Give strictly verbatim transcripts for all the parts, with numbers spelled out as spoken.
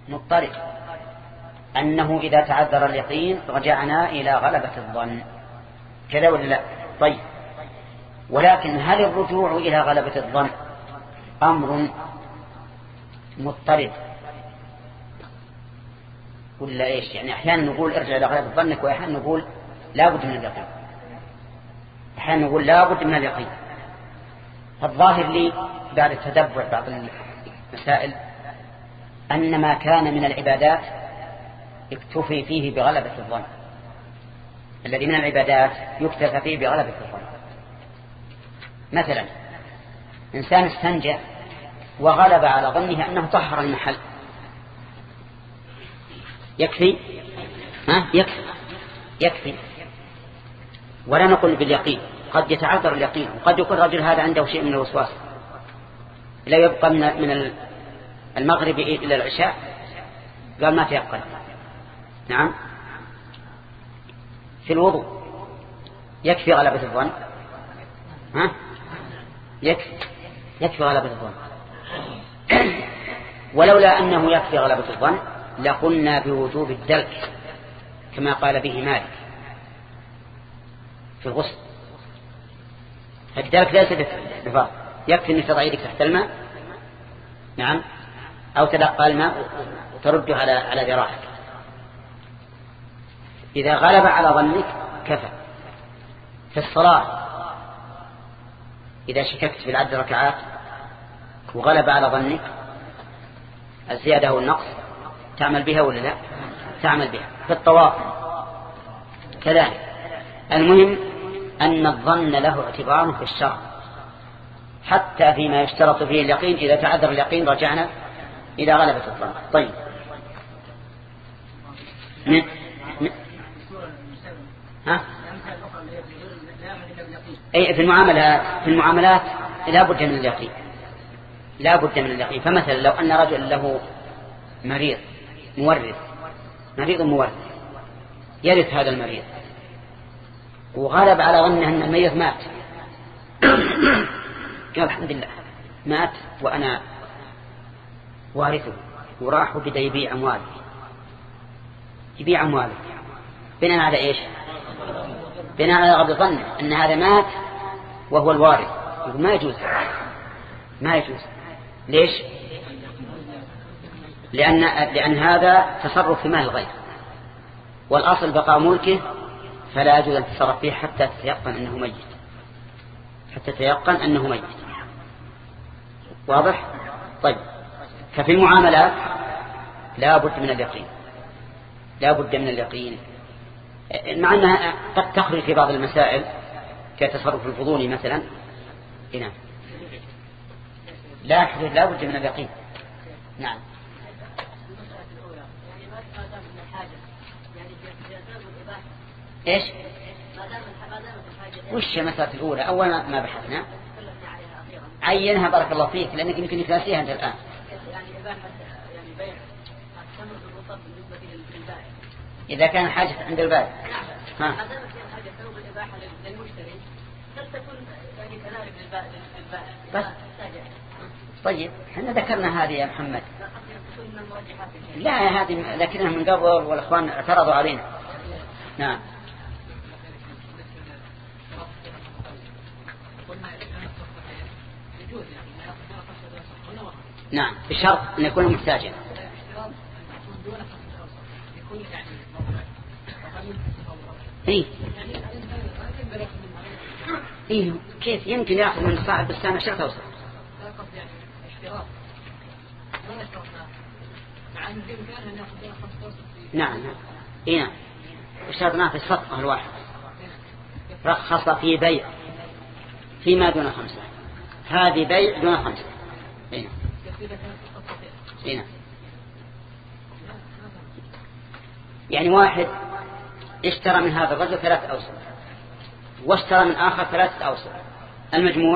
مضطرد، أنه إذا تعذر اليقين رجعنا إلى غلبة الظن، كذا ولا لا؟ طيب، ولكن هل الرجوع إلى غلبة الظن أمر مضطرد ولا إيش؟ يعني أحيانا نقول ارجع إلى غلبة ظنك، وأحيانا نقول لا بد من اليقين، أحيانا نقول لا بد من اليقين. فالظاهر لي بعد التتبع بعض المسائل أن ما كان من العبادات اكتفي فيه بغلبة الظن، الذي من العبادات يكتفى فيه بغلبة الظن. مثلا إنسان استنجى وغلب على ظنه أنه طهر المحل، يكفي؟ ها؟ يكفي يكفي ولا نقول باليقين، قد يتعذر اليقين، وقد يكون الرجل هذا عنده شيء من الوسواس لا يبقى من المغرب إلى العشاء، قال ما تيقن. نعم. في الوضوء يكفي غلبة الظن؟ ها؟ يكفي يكفي غلبة الظن. ولولا أنه يكفي غلبة الظن لقلنا بوجوب الدلك كما قال به مالك في الغسل. الدلك ليس بفرض، يكفي أن تضع يدك تحت الماء، نعم، أو تلقى الماء وترده على على ذراعك. إذا غلب على ظنك كفى. في الصلاة إذا شككت في العدد ركعات وغلب على ظنك الزيادة والنقص تعمل بها ولا لا؟ تعمل بها. في الطواف كذلك. المهم أن الظن له اعتبار في الشرع، حتى فيما يشترط فيه اليقين. إذا تعذر اليقين رجعنا إلى غلبة الظن. طيب، م... م... ها؟ أي في المعاملات في المعاملات لا بد من اليقين، لا بد من اليقين. فمثلا لو أن رجل له مريض مورث، مريض مورث يرث هذا المريض، وغلب على ظنه أن الميت مات، قال الحمد لله مات وأنا وارثه، وراح وبدأ يبيع أمواله، يبيع أمواله بناء على إيش؟ بناء على غلبة ظنه أن هذا مات وهو الوارث. يقول ما يجوز، ما يجوز. ليش؟ لأن, لأن هذا تصرف في مال الغير، والأصل بقاء ملكه، فلا يجوز أن تتصرف فيه حتى تتيقن أنه ميت، حتى تتيقن أنه ميت. واضح؟ طيب، ففي المعاملات لا بد من اليقين، لا بد من اليقين، مع أنها قد تخرج في بعض المسائل كتصرف الفضولي مثلا. هنا لا حدود، لا بد من اليقين. نعم. ايش وش المسألة الأولى؟ أول ما بحثنا عينها بارك الله فيك، لأنك يمكن نسيها أنت الآن. إذا كان حاجة عند البائع، ها. بس طيب، احنا ذكرنا هذه يا محمد. لا هذه ذكرناها من قبل والأخوان اعترضوا علينا. نعم. نعم، بشرط أن يكون محتاجا. إيه إيه كيف يمكن يأخذ من صاحب السنة عشرة توصل؟ نعم إيه نعم. اشترطنا في الصفقة الواحد رخص في بيع فيما دون خمسة، هذه بيع دون خمسة. إيه إيه يعني واحد اشترى من هذا الرجل ثلاثة أوسق واشترى من آخر ثلاثة أوسق، المجموع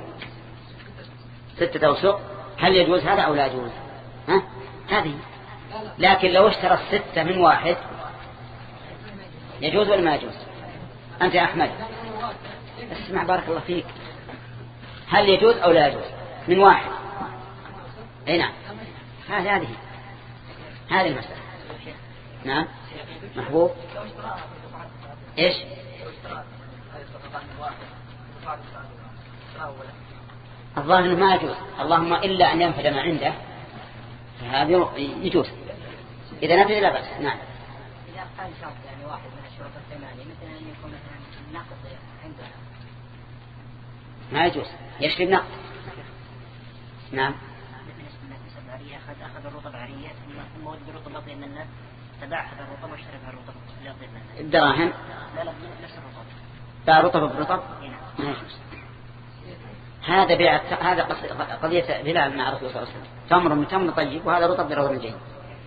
ستة أوسق. هل يجوز هذا أو لا يجوز؟ ها؟ هذه. لكن لو اشترى الستة من واحد يجوز ولا ما يجوز؟ أنت يا أحمد اسمع بارك الله فيك، هل يجوز أو لا يجوز من واحد؟ أي نعم، هذه هذه هذه المسألة. نعم محبوب. إيش الظاهر أنه ما يجوز، اللهم إلا أن ينفذ ما عنده هذا يجوز، إذا نفذ لا بأس. نعم. إذا قال شرط يعني واحد من الشروط الثمانية مثلا أن يكون مثلا نقص عنده ما يجوز يشرب نقص. نعم. أخذ أخذ الرطب عرية ثم وجد الرطب لطي من الناس تباع هذا الرطب واشترى الرطب لطي من الناس. الدراهم. لا لا نفس الرطب. باع رطب برطب. ما يجوز. هذا بيع، هذا قضية بلال مع الرسول صلى الله عليه وسلم، تمر من تمر طيب وهذا رطب برطب جيد.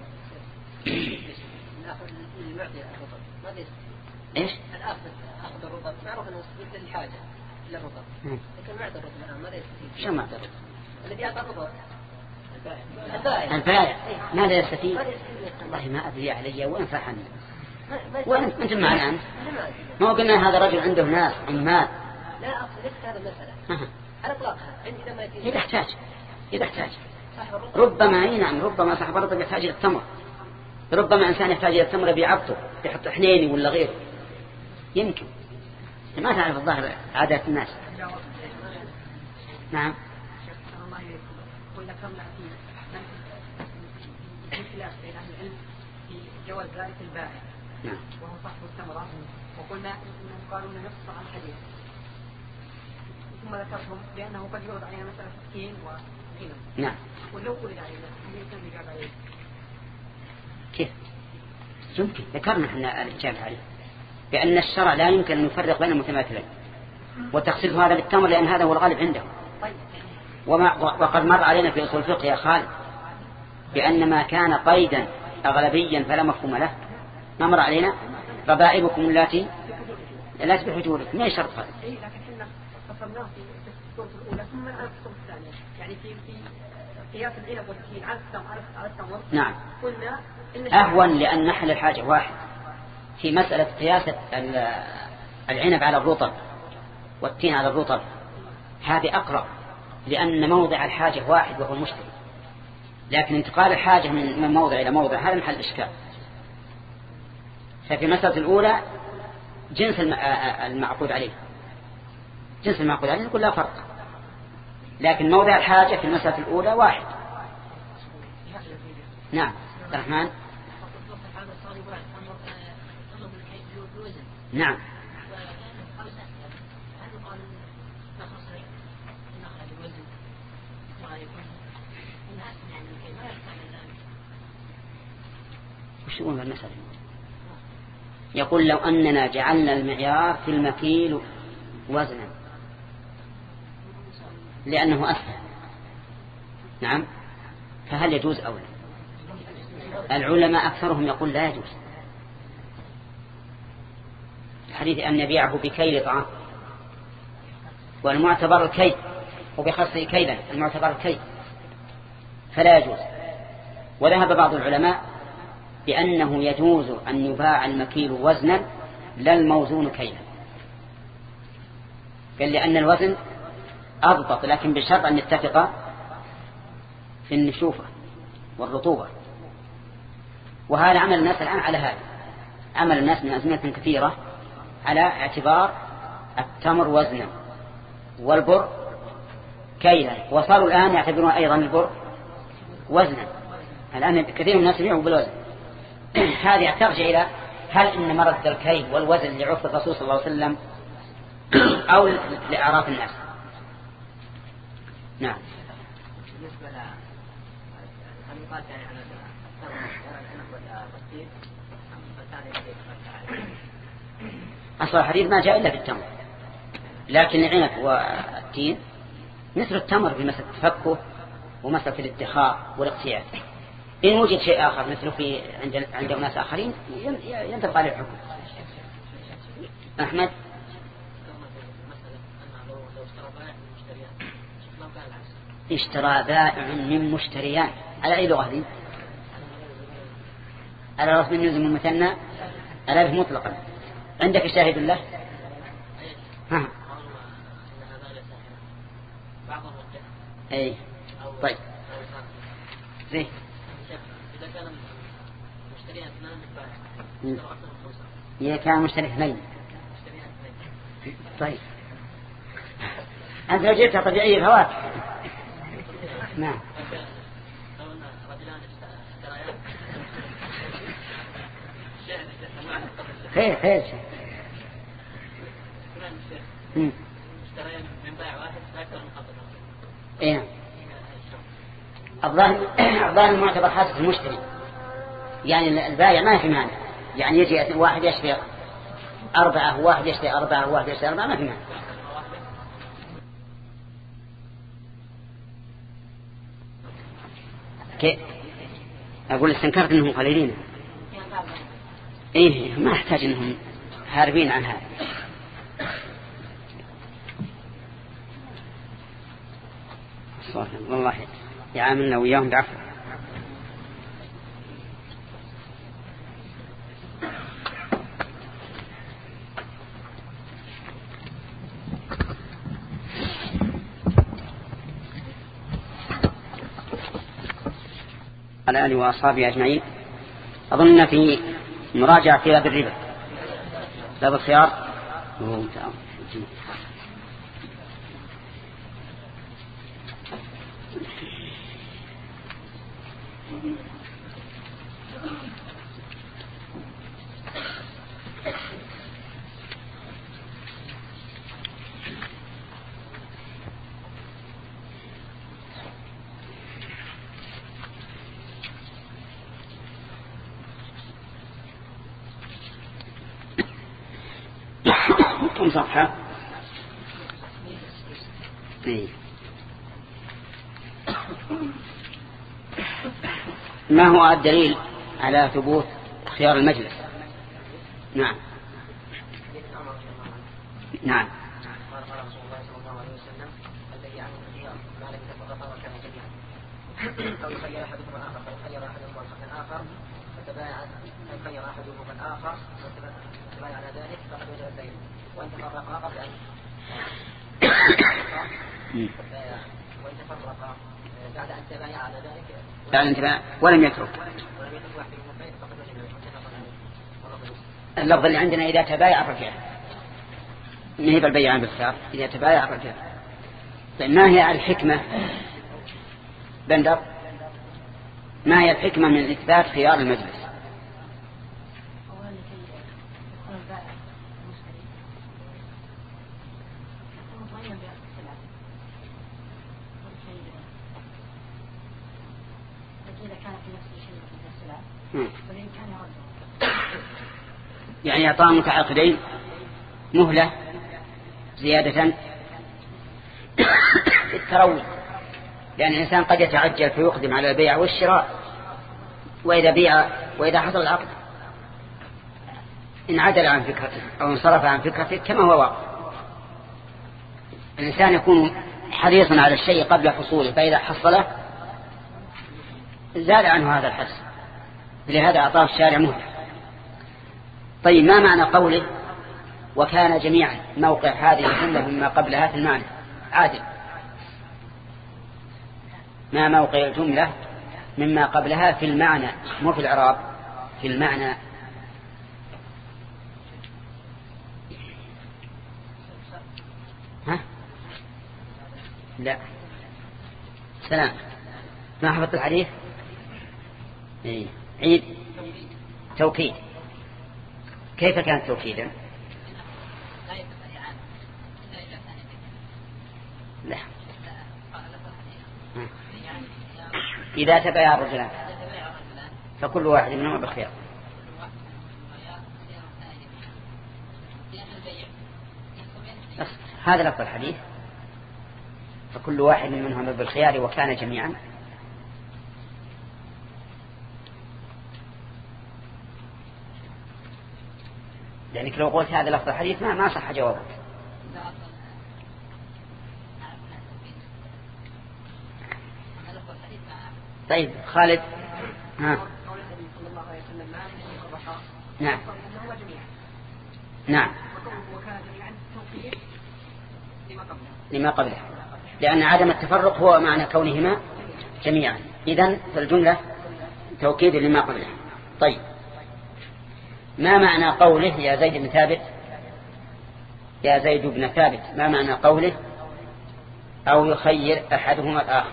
ايش؟ الأخذ أخذ الرطب معروف أنه يستفيد الحاجة إلى الرطب، لكن معطى الرطب الآن ماذا يستفيد؟ شو معطى الرطب؟ الذي يعطى الرطب البائع. البائع ماذا يستفيد؟ والله ما أدري علي وين فرحني وين أنتم معنا الآن؟ ما قلنا هذا رجل عنده ناس عمال. لا أصل ليس هذا المسألة على إطلاقها عندما يتم إذا احتاج إذا احتاج ربما أي نعم ربما صاحب الرطب يحتاج إلى التمر، ربما إنسان يحتاج إلى التمر بيعبطه يحط حنيني ولا غيره يمكن، ما تعرف الظاهر عادات الناس. نعم. في جواز ذلك البائع نعم. وهو صاحب الثمرة، وقلنا انهم قالوا انه نص عن الحديث، ثم ذكرتهم بانه قد يعرض علينا مسألة التين وغنم. نعم. ولو قلت علينا يمكن الإجابة عليه. كيف؟ يمكن ذكرنا احنا الإجابة عليه بأن الشرع لا يمكن أن يفرق بين المتماثلين وتخصيص هذا بالتمر لأن هذا هو الغالب عنده. وما وقد مر علينا في أصول الفقه يا خالد بأن ما كان قيدا أغلبيا فلا مفهوم له. ما مر علينا ربائبكم التي لا تبيح حجوركم، ما يشرط هذا. لكن احنا قصرناه في الصورة الأولى ثم على الصورة الثانية، يعني في في قياس العنب والتين على التمر على التمر. نعم. قلنا أهون لأن نحل الحاجة واحد. في مسألة قياس العنب على الرطب والتين على الرطب هذه أقرب لأن موضع الحاجة واحد وهو المشتري، لكن انتقال الحاجة من موضع إلى موضع هذا محل إشكال. ففي المسألة الأولى جنس المعقود عليه جنس المعقود عليه نقول لا فرق، لكن موضع الحاجة في المسألة الأولى واحد. نعم. الرحمن. نعم. وش يقول المسألة؟ يقول لو أننا جعلنا المعيار في المكيل وزنا لأنه أسهل. نعم. فهل يجوز أو لا؟ العلماء أكثرهم يقول لا يجوز، الحديث أن يبيعه بكيل طعام والمعتبر الكيل وبخصه كيلا المعتبر الكيل فلا يجوز. وذهب بعض العلماء بأنه يجوز أن يباع المكيل وزنا لا الموزون كيلا، قال لأن الوزن أضبط لكن بشرط أن يتفق في النشوفة والرطوبة. وهذا عمل الناس الآن على هذا، عمل الناس من أزمنة كثيرة على اعتبار التمر وزنا والبر كيلا، وصاروا الآن يعتبرون أيضا البر وزنا. الآن كثير من الناس يبيعوا بالوزن. هذه ترجع إلى هل إن مرد الكيل والوزن لعرف الرسول صلى الله عليه وسلم أو لأعراف الناس. نعم. أصل الحديث ما جاء إلا في التمر، لكن العنب والتين مثل التمر في مسألة التفكه ومسألة الادخار والاقتياد. إن وجد شيء آخر مثله في عند عند ناس آخرين ينطبق عليه الحكم. أحمد. اشترى بائع من مشتريان على أي لغة دي؟ على رسم النزم المثنى على به مطلقا. عندك شاهد له؟ ها. أي طيب زين. إذا كان إذا كان مشتري اثنين. طيب أنت لو جئت طبيعية فوات. نعم. خير خير شيء. اشترينا من بائع واحد أكثر من خمسة. إيه. الظاهر الظاهر معتبر حاسة المشتري، يعني البائع ما في مانع، يعني يجي واحد يشتري أربعة وواحد يشتري أربعة وواحد يشتري أربعة ما في مانع. كيف أقول استنكرت أنهم قليلين. إيه ما أحتاج أنهم هاربين عن هذا. والله يعاملنا وياهم بعفو. على آله وأصحابه أجمعين. أظن في مراجعة في باب الربا، باب الخيار. كم صفحة؟ إيه. ما هو الدليل على ثبوت خيار المجلس؟ نعم نعم. قال رسول الله صلى الله عليه وسلم الذي عنه الخيار ما لم يتفرق وكان جميعا أو يخير أحدهم الآخر فيخير أحدهم الآخر فتبايع يخير أحدهم الآخر فتبايع على ذلك فقد وجب البيع وإن تفرق قبل أن وإن تفرق بعد أن تبايع على ذلك بعد أن تبايع ولم يترك اللفظ اللي عندنا إذا تبايع الرجال نهب البيع بالخيار إذا تبايع الرجال. طيب ما هي الحكمة بندر؟ ما هي الحكمة من إثبات خيار المجلس؟ يعني إعطاء متعاقدين مهلة زيادة التروي، لأن الإنسان قد يتعجل فيقدم على البيع والشراء، وإذا بيع وإذا حصل العقد إن عدل عن فكرته أو انصرف عن فكرته كما هو واقع. الإنسان يكون حريصا على الشيء قبل حصوله، فإذا حصله زال عنه هذا الحس، لهذا أعطاه الشارع مهلة. طيب ما معنى قوله وكان جميعا؟ موقع هذه الجملة مما قبلها في المعنى عادل. ما موقع الجملة مما قبلها في المعنى مو في الإعراب، في المعنى. ها؟ لا سلام ما حفظت الحديث. إيه. عيد توكيد. كيف كان توكيدا؟ لا إذا تبايع الرجلان فكل واحد منهما بخيار. هذا لفظ الحديث فكل واحد منهما بالخيار وكان جميعا. لأنك لو قلت هذا لفظ الحديث ما ما صح جوابك. طيب خالد. ها. نعم نعم لما قبله، لأن عدم التفرق هو معنى كونهما جميعا. إذن فالجملة توكيد لما قبله. طيب ما معنى قوله يا زيد بن ثابت يا زيد بن ثابت ما معنى قوله أو يخير أحدهما الآخر؟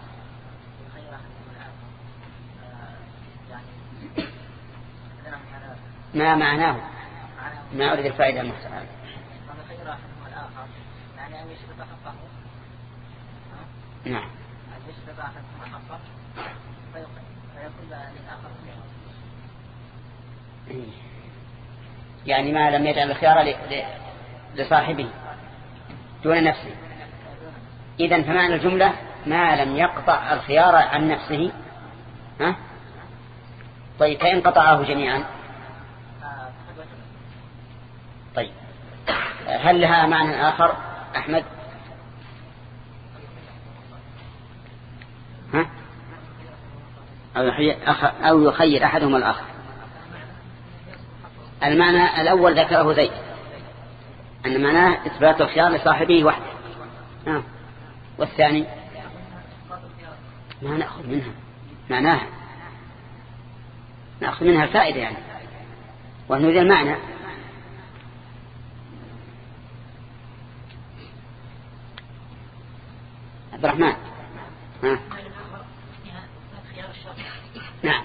ما معناه؟ ما أريد الفائدة المحتملة. نعم. يعني ما لم يجعل الخيار لصاحبه دون نفسه. إذن فمعنى الجملة ما لم يقطع الخيار عن نفسه. ها؟ طيب فإن قطعه جميعا؟ طيب هل لها معنى آخر أحمد؟ ها؟ أو يخير أحدهم الآخر. المعنى الأول ذكره زيد أن معناه إثبات الخيار لصاحبه وحده. آه. والثاني ما نأخذ منها معناها نأخذ منها الفائدة يعني ونريد المعنى. عبد الرحمن. ها. نعم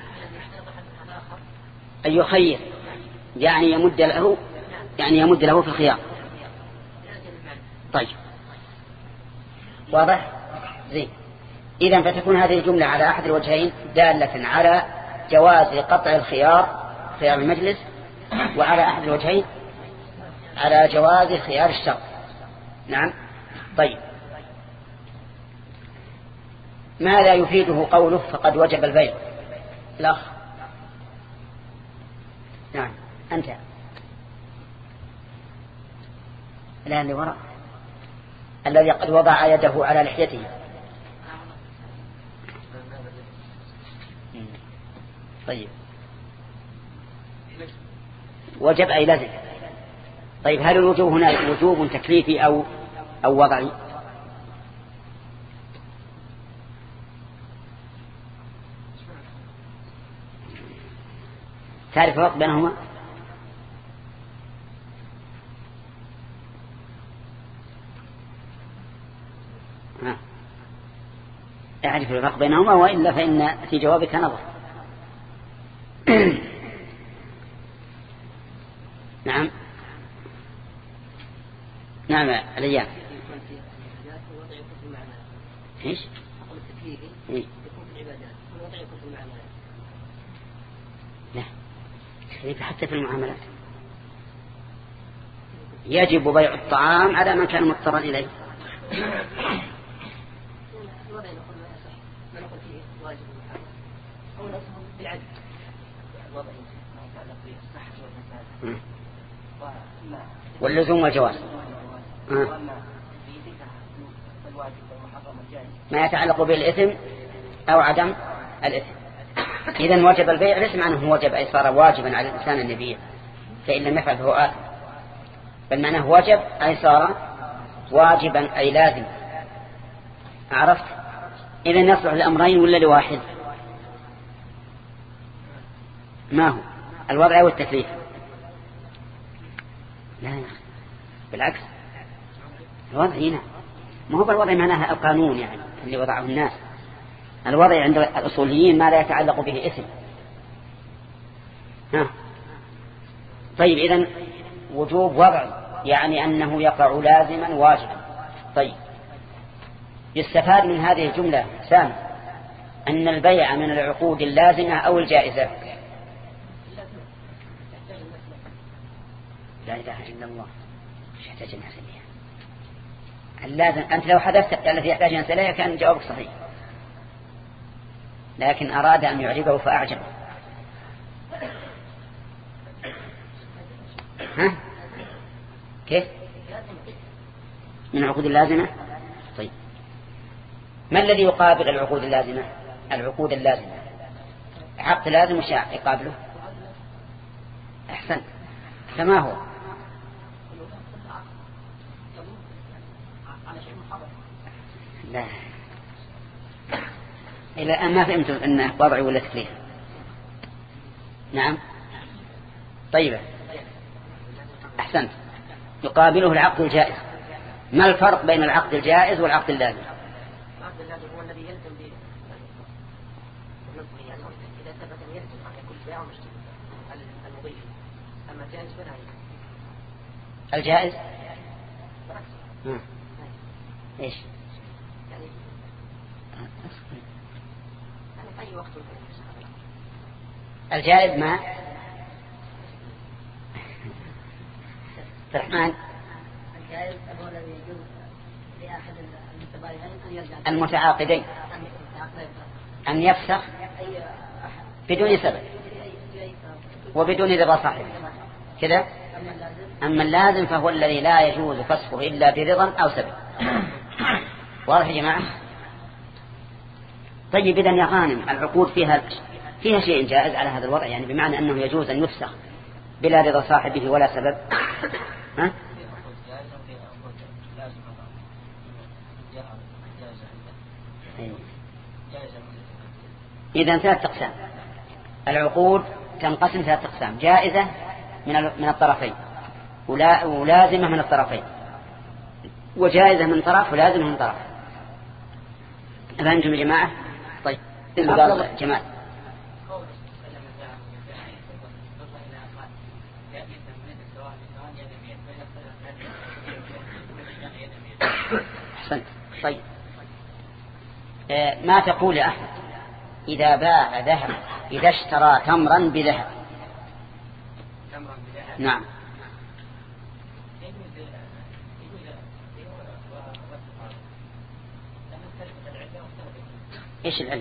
أن يخير يعني يمد له يعني يمد له في الخيار. طيب واضح زين. إذن فتكون هذه الجملة على أحد الوجهين دالة على جواز قطع الخيار خيار المجلس وعلى أحد الوجهين على جواز خيار الشرط. نعم. طيب ماذا يفيده قوله فقد وجب البيع؟ الأخ. نعم أنت لا اللي وراء الذي قد وضع يده على لحيته. طيب وجب أي لازم. طيب هل الوجوب هنا وجوب تكليفي أو أو وضعي؟ تعرف الفرق بينهما؟ ها. أعرف الفرق بينهما وإلا فإن في جوابك نظر. نعم نعم الأيام. إيش؟ إيه؟ لا حتى في المعاملات يجب بيع الطعام على من كان مضطرا إليه. واللزوم والجواز ما يتعلق بالإثم أو عدم الإثم. إذن وجب البيع ليس معناه وجب أي صار واجبا على الإنسان أن يبيع فإن لم يفعل فهو آثم، بل معناه وجب أي صار واجبا أي لازم. عرفت؟ إذن يصلح لأمرين ولا لواحد؟ ما هو الوضع والتكليف؟ لا بالعكس الوضع هنا ما هو بالوضع معناها القانون يعني اللي وضعه الناس. الوضع عند الأصوليين ما لا يتعلق به اسم. ها. طيب إذن وجوب وضع يعني أنه يقع لازما واجبا. طيب يستفاد من هذه الجملة سام أن البيع من العقود اللازمة أو الجائزة. لا إله إلا الله مش يحتاج الناس إليها. اللازم أنت لو حدثت التي يحتاج الناس إليها كان جوابك صحيح، لكن أراد أن يعجبه فأعجبه. ها كيف من العقود اللازمة؟ طيب ما الذي يقابل العقود اللازمة؟ العقود اللازمة عقد لازم وش يقابله؟ أحسن فما هو؟ لا إلى أن ما فهمتم أنه وضعي ولا تكليف. نعم طيب أحسنت. يقابله العقد الجائز. ما الفرق بين العقد الجائز والعقد اللازم؟ العقد اللازم هو الذي يلزم به يعني إذا ثبت أن يلزم أن يكون بيع ومشتري المضيف. أما الجائز فلا يلزم. الجائز ها. ايش يعني يعني أي وقت الجائز ما الرحمن الجائز هو الذي يجوز لأحد المتبايعين أن يرجع المتعاقدين أن يفسخ بدون سبب وبدون رضا صاحبه كذا. أما اللازم فهو الذي لا يجوز فسخه إلا برضا أو سبب. واضح يا جماعة؟ طيب إذن يا غانم العقود فيها فيها شيء جائز على هذا الوضع، يعني بمعنى أنه يجوز أن يفسخ بلا رضا صاحبه ولا سبب. ها؟ إذن ثلاث أقسام. العقود تنقسم ثلاث أقسام: جائزة من الطرفين ولازمة من الطرفين وجائزة من طرف ولازمة من طرف. أفهمتم يا جماعة؟ طيب جمال أحسنت. طيب ما تقول يا أحمد إذا باع ذهب إذا اشترى تمرا بذهب؟ نعم إيش العلة؟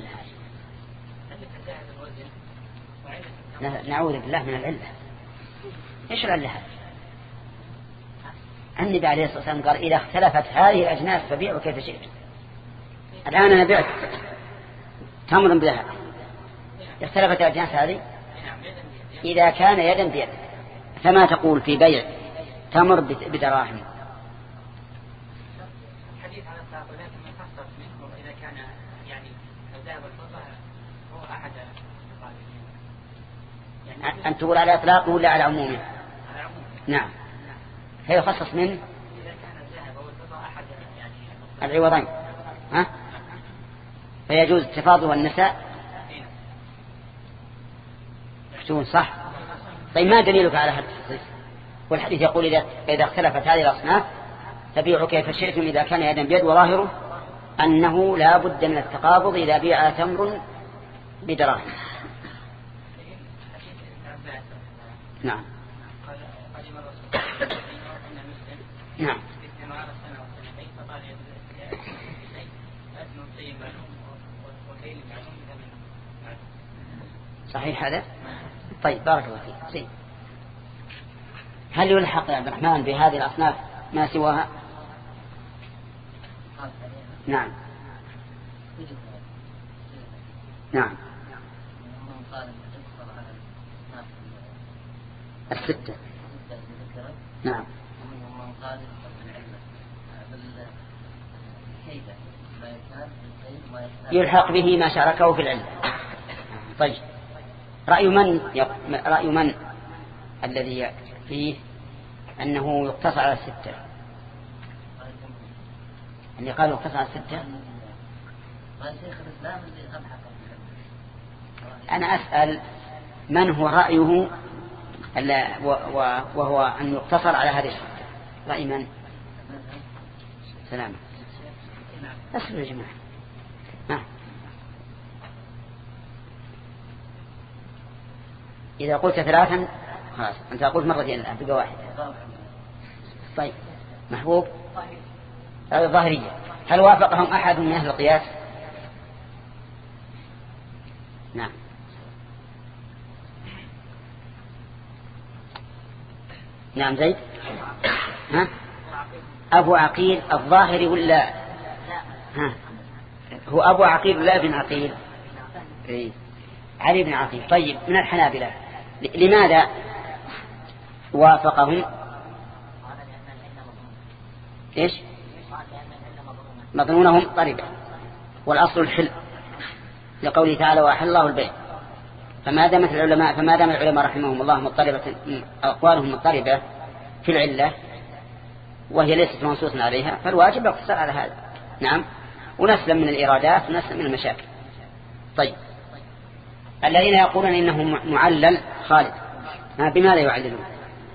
نعوذ بالله من العلة. إيش العلة هذه؟ النبي عليه الصلاة والسلام قال إذا اختلفت هذه الأجناس فبيعوا كيف شئت. الآن أنا بعت تمر بذهب، اختلفت الأجناس هذه إذا كان يدا بيد، فما تقول في بيع تمر بدراهم؟ الحديث عن التعاقدات من يخصص منه إذا كان يعني الذهب والفضة هو أحد يعني أن تقول على إطلاقه ولا على عمومه؟ على عمومه. نعم هي يخصص منه إذا كان الذهب والفضة أحد يعني العوضين ها فيجوز التفاضل والنساء. شو صح؟ طيب ما دليلك على هذا التخصيص؟ والحديث يقول إذا إذا اختلفت هذه الأصناف فبيعوا كيف شئتم إذا كان يدا بيد، وظاهره أنه لا بد من التقابض إذا بيع تمر بدراهم. نعم نعم صحيح هذا. طيب بارك الله فيك. زين. هل يلحق يا عبد الرحمن بهذه الأصناف ما سواها؟ نعم نعم الستة. نعم يلحق به ما شاركه في العلم. طيب رأي من رأي من الذي فيه أنه يقتصر على الستة؟ اللي قال يقتصر على الستة. أنا أسأل من هو رأيه وهو أن يقتصر على هذه الستة. رأي من؟ سلام أسأل يا جماعة. نعم إذا قلت ثلاثا خلاص أنت قلت مرتين الآن بقى واحد. طيب محبوب هذا ظاهرية. هل وافقهم أحد من أهل القياس؟ نعم نعم زيد. ها أبو عقيل الظاهري ولا ها هو أبو عقيل ولا ابن عقيل؟ إيه علي بن عقيل. طيب من الحنابلة لماذا وافقهم؟ إيش مظنونهم طريقة والأصل الحل لقوله تعالى وأحل الله البيع. فما دامت العلماء فما دام العلماء رحمهم الله مضطربة أقوالهم مضطربة في العلة وهي ليست منصوصا عليها فالواجب الاقتصار على هذا. نعم. ونسلم من الإرادات ونسلم من المشاكل. طيب الذين يقولون إنه معلل خالد بماذا يعللون؟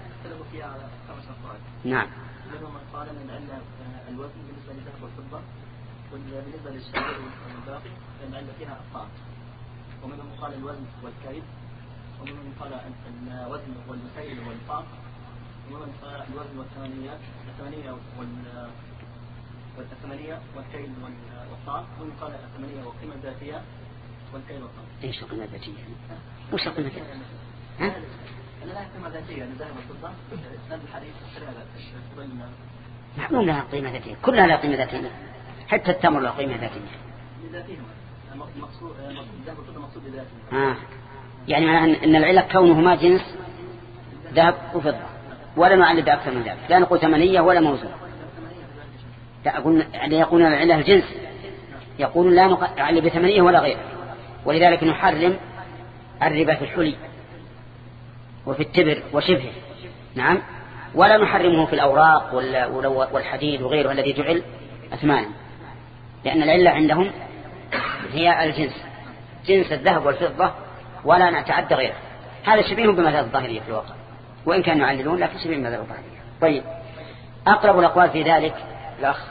نعم. منهم من قال ان العله الوزن بالنسبه للذهب والفضه وبالنسبه للشعير والباقي فان العله فيها ارقام. ومنهم قال الوزن والكيل ومنهم قال الوزن والمسيل والفاق ومنهم قال الوزن والثمانيات الثمانيه والثمانيه والكيل والطاق ومنهم قال الثمانيه والقيمه الذاتيه والكيل والطاق. ايش القيمه الذاتيه؟ وش القيمه الذاتيه؟ ها؟ أنا لا قيمة ذاتية للذهب والفضة إسناد الحديث الشرع معلوم لها قيمة ذاتية كلها لها قيمة ذاتية حتى التمر له قيمة ذاتية. لذاتهم المقصود الذهب والفضة مقصود لذاتهم. آه يعني معنى أن العلة كونهما جنس ذهب وفضة ولا نعلل بأكثر من ذلك لا نقول ثمانية ولا موزون. لا أقول يقولون العلة الجنس يقولون لا نعلل بثمانية ولا غيره ولذلك نحرم الربا في الحلي وفي التبر وشبهه. نعم. ولا نحرمه في الأوراق والحديد وغيره الذي جعل أثمانا لأن العلة عندهم هي الجنس جنس الذهب والفضة ولا نتعدى غيره. هذا شبيه بمذهب الظاهرية في الواقع وإن كانوا يعللون لكن شبيه بمذهب الظاهرية. طيب أقرب الأقوال في ذلك الأخ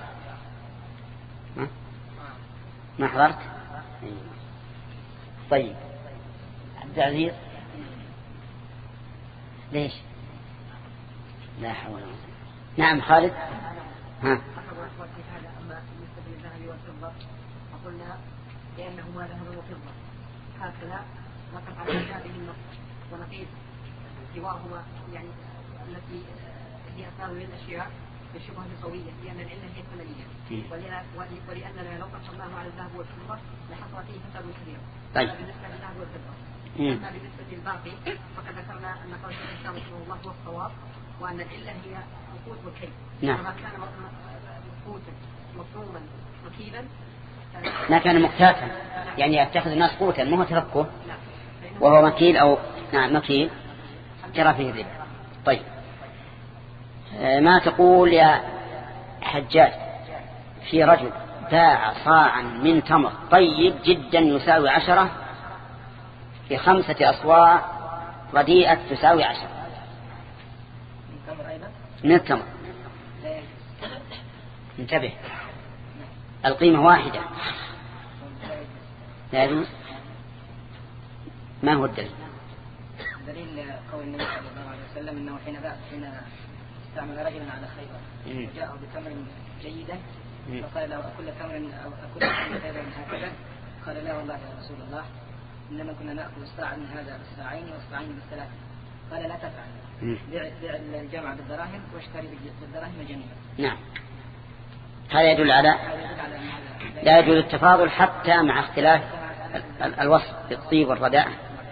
ما حضرت. طيب عبد العزيز ليش؟ لا حول ولا قوة. نعم خالد. ها. أما بالنسبة للذهب والفضة فقلنا لأنهما ذهب وفضة هكذا نقف على هذه النقطة ونقيس سواهما يعني التي هي أثار للأشياء بشبهة بصوية لأن العلة هي الثمانية ولأننا لو قسمناه على الذهب والفضة لحصل فيه فساد كبير. طيب. بالنسبة للذهب والفضة. أما بالنسبة للباقي فقد ذكرنا أن قول الإسلام رحمه الله هو الصواب وأن العلة هي القوت والكيل. نعم. فما كان قوتا مفهوما مكيلا ما كان مقتاتا يعني يتخذ الناس قوتا مو تفكه وهو مكيل أو نعم مكيل جرى فيه الربا. طيب ما تقول يا حجاج في رجل باع صاعا من تمر طيب جدا يساوي عشرة في خمسة أصواع رديئة تساوي عشرة من التمر. انتبه القيمة واحدة لا يجوز. ما هو الدليل؟ دليل قول النبي صلى الله عليه وسلم انه حين حين استعمل رجلا على خيبر وجاءه بتمر جيدا فقال له اكل تمر او اكل تمر خيبر هكذا قال لا والله يا رسول الله انما كنا ناكل الصاع من هذا بالساعين والصاعين بالثلاثه قال لا تفعل بيع بيع الجمع بالدراهم واشتري بالدراهم جميعا. نعم. هذا يدل على لا يجوز التفاضل حتى مع اختلاف الوصف بالطيب والرداء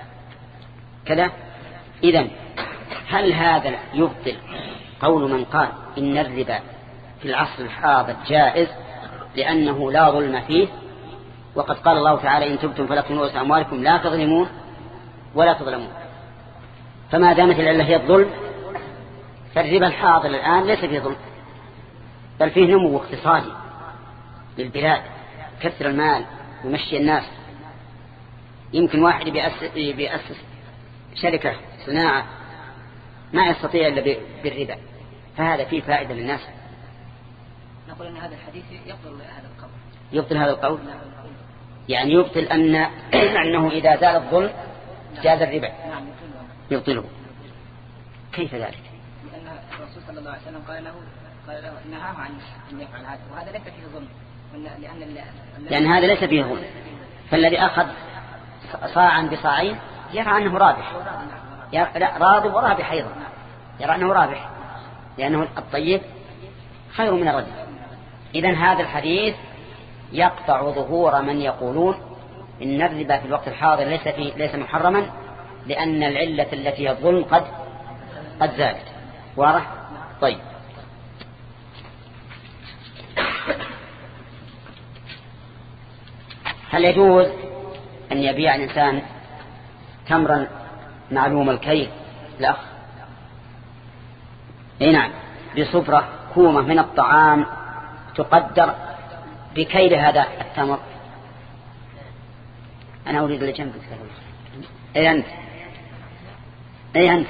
كذا. إذن هل هذا يبطل قول من قال إن الربا في العصر الحاضر جائز لأنه لا ظلم فيه وقد قال الله تعالى إن تبتم فلكم رؤوس أموالكم لا تظلمون ولا تظلمون. فما دامت العلة هي الظلم فالربا الحاضر الآن ليس فيه ظلم بل فيه نمو اقتصادي للبلاد كثر المال ومشي الناس. يمكن واحد بيأسس, بيأسس شركة صناعة ما يستطيع إلا بالربا فهذا فيه فائدة للناس. نقول أن هذا الحديث يبطل هذا القول. يبطل هذا القول يعني يبطل أن أنه إذا زال الظلم جاز الربا يبطله. كيف ذلك؟ لأن الرسول صلى الله عليه وسلم قال له قال له نهاه عن أن يفعل هذا وهذا ليس فيه ظلم لأن لأن هذا ليس فيه ظلم. فالذي أخذ صاعا بصاعين يرى أنه رابح لا راضي ورابح أيضا يرى أنه رابح لأنه الطيب خير من الرديء. إذن هذا الحديث يقطع ظهور من يقولون إن الربا في الوقت الحاضر ليس فيه ليس محرما لأن العلة التي هي الظلم قد قد زالت. واضح؟ طيب هل يجوز أن يبيع الإنسان تمرا معلوم الكيل الأخ؟ اي نعم، بصفرة كومة من الطعام تقدر بكيل هذا التمر. أنا أريد اللي جنبك. أي أنت أي أنت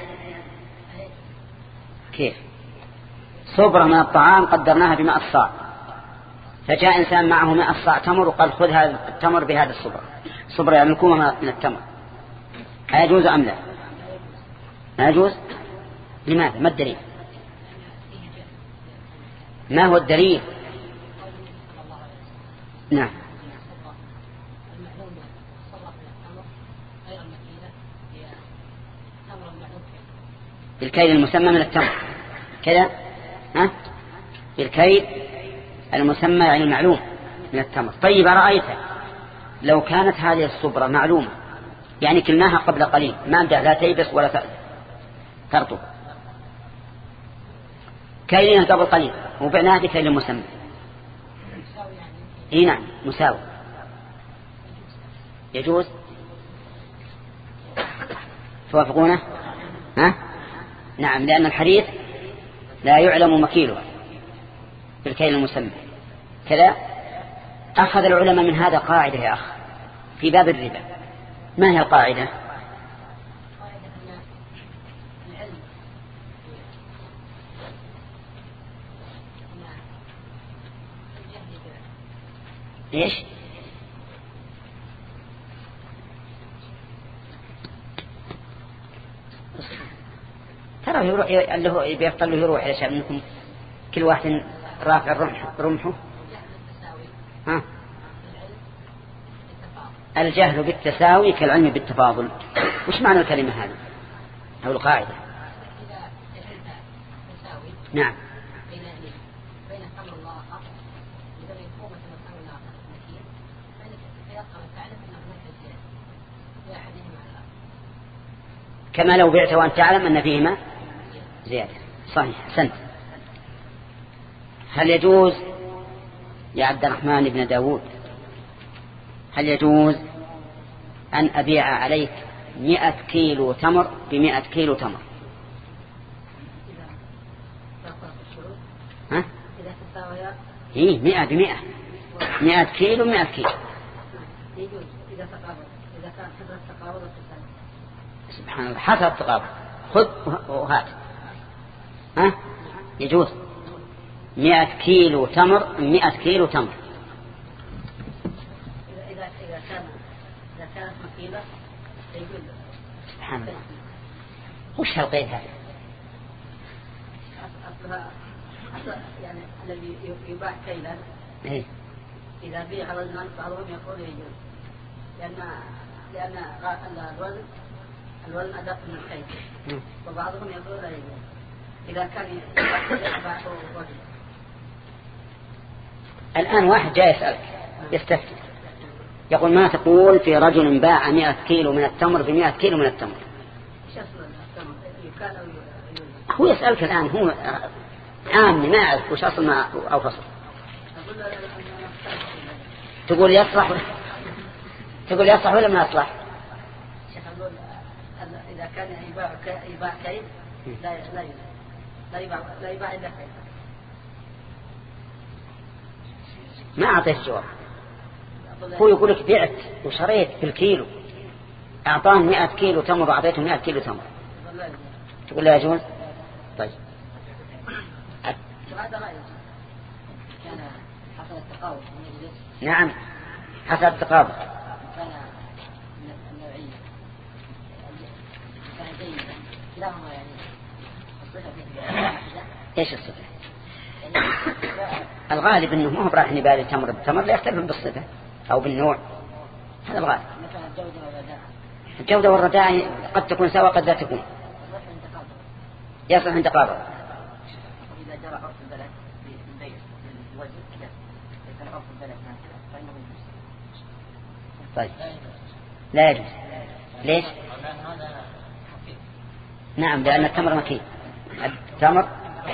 كيف؟ صبرة من الطعام قدرناها بماء الصاع، فجاء إنسان معه ماء الصاع تمر وقال خذ هذا التمر بهذا الصبرة. صبرة يعني الكومة من التمر. أيجوز أم لا؟ ما يجوز. لماذا؟ ما الدليل؟ ما هو الدليل؟ نعم. بالكيل المسمى من التمر كذا، ها؟ بالكيل المسمى يعني المعلوم من التمر. طيب أرأيت لو كانت هذه الصبرة معلومة، يعني كلناها قبل قليل، ما بدأ لا تيبس ولا ترطب، كيلنا قبل قليل وبعناها بكيل مسمى. اي نعم مساوي، يجوز. توافقونه؟ ها؟ نعم، لأن الحديث لا يعلم مكيله بالكيل المسمى كذا. أخذ العلماء من هذا قاعدة يا أخ في باب الربا. ما هي القاعدة؟ ايش؟ ترى يروح اللي هو بيفضل له يروح يا شباب منكم كل واحد رافع الرمح رمحه. ها؟ الجهل بالتساوي كالعلم بالتفاضل. وش معنى الكلمة هذه أو القاعدة؟ نعم. كما لو بعت وأنت تعلم أن فيهما زيادة. صحيح، أحسنت. هل يجوز يا عبد الرحمن بن داود، هل يجوز أن أبيع عليك مئة كيلو تمر بمئة كيلو تمر؟ ها؟ إيه مئة بمئة، مئة كيلو مئة كيلو. سبحان الله، حسب التقابل. خذ وهات. ها؟ يجوز مئة كيلو تمر مئة كيلو تمر. إذا إذا كان إذا كانت مكيلة يجوز. سبحان الله، وش هالقيد هذا؟ أصلها يعني الذي يباع كيلا إيه؟ إذا بيع على الناس بعضهم يقول يجوز، لأن لأن الوزن الوزن أدق من الكيل، وبعضهم يقول لا يجوز إذا كان يباع وزن. الآن واحد جاي يسألك يستفتي يقول ما تقول في رجل باع مئة كيلو من التمر بمئة كيلو من التمر؟ هو يسألك الآن، هو عام ما يعرف وش أصل ما أو فصل. تقول يصلح تقول يصلح ولا ما يصلح؟ إذا كان يباع يباع كيل لا لا لا يباع لا يباع إلا كيل. ما أعطيت جواب. هو يقول لك بعت وشريت بالكيلو، أعطاني مئة كيلو تمر وأعطيته مئة كيلو تمر، تقول لا يجوز؟ طيب كان حصل التقابل. نعم حصل التقابل. كان النوعية كان جيدا كلاهما يعني الصفة. ايش الصفة؟ الغالب انه ما هو براح نبالي تمر بالتمر لا يختلف بالصفة او بالنوع، هذا الغالب. مثلا الجودة والرداء. الجودة والرداء قد تكون سواء قد لا تكون. يصلح عند تقابل. إذا جرى عرف البلد بالبيع بالوزن كذا، إذا عرف البلد هكذا فإنه يجوز. طيب لا يجوز. ليش؟ نعم لأن التمر مكين. التمر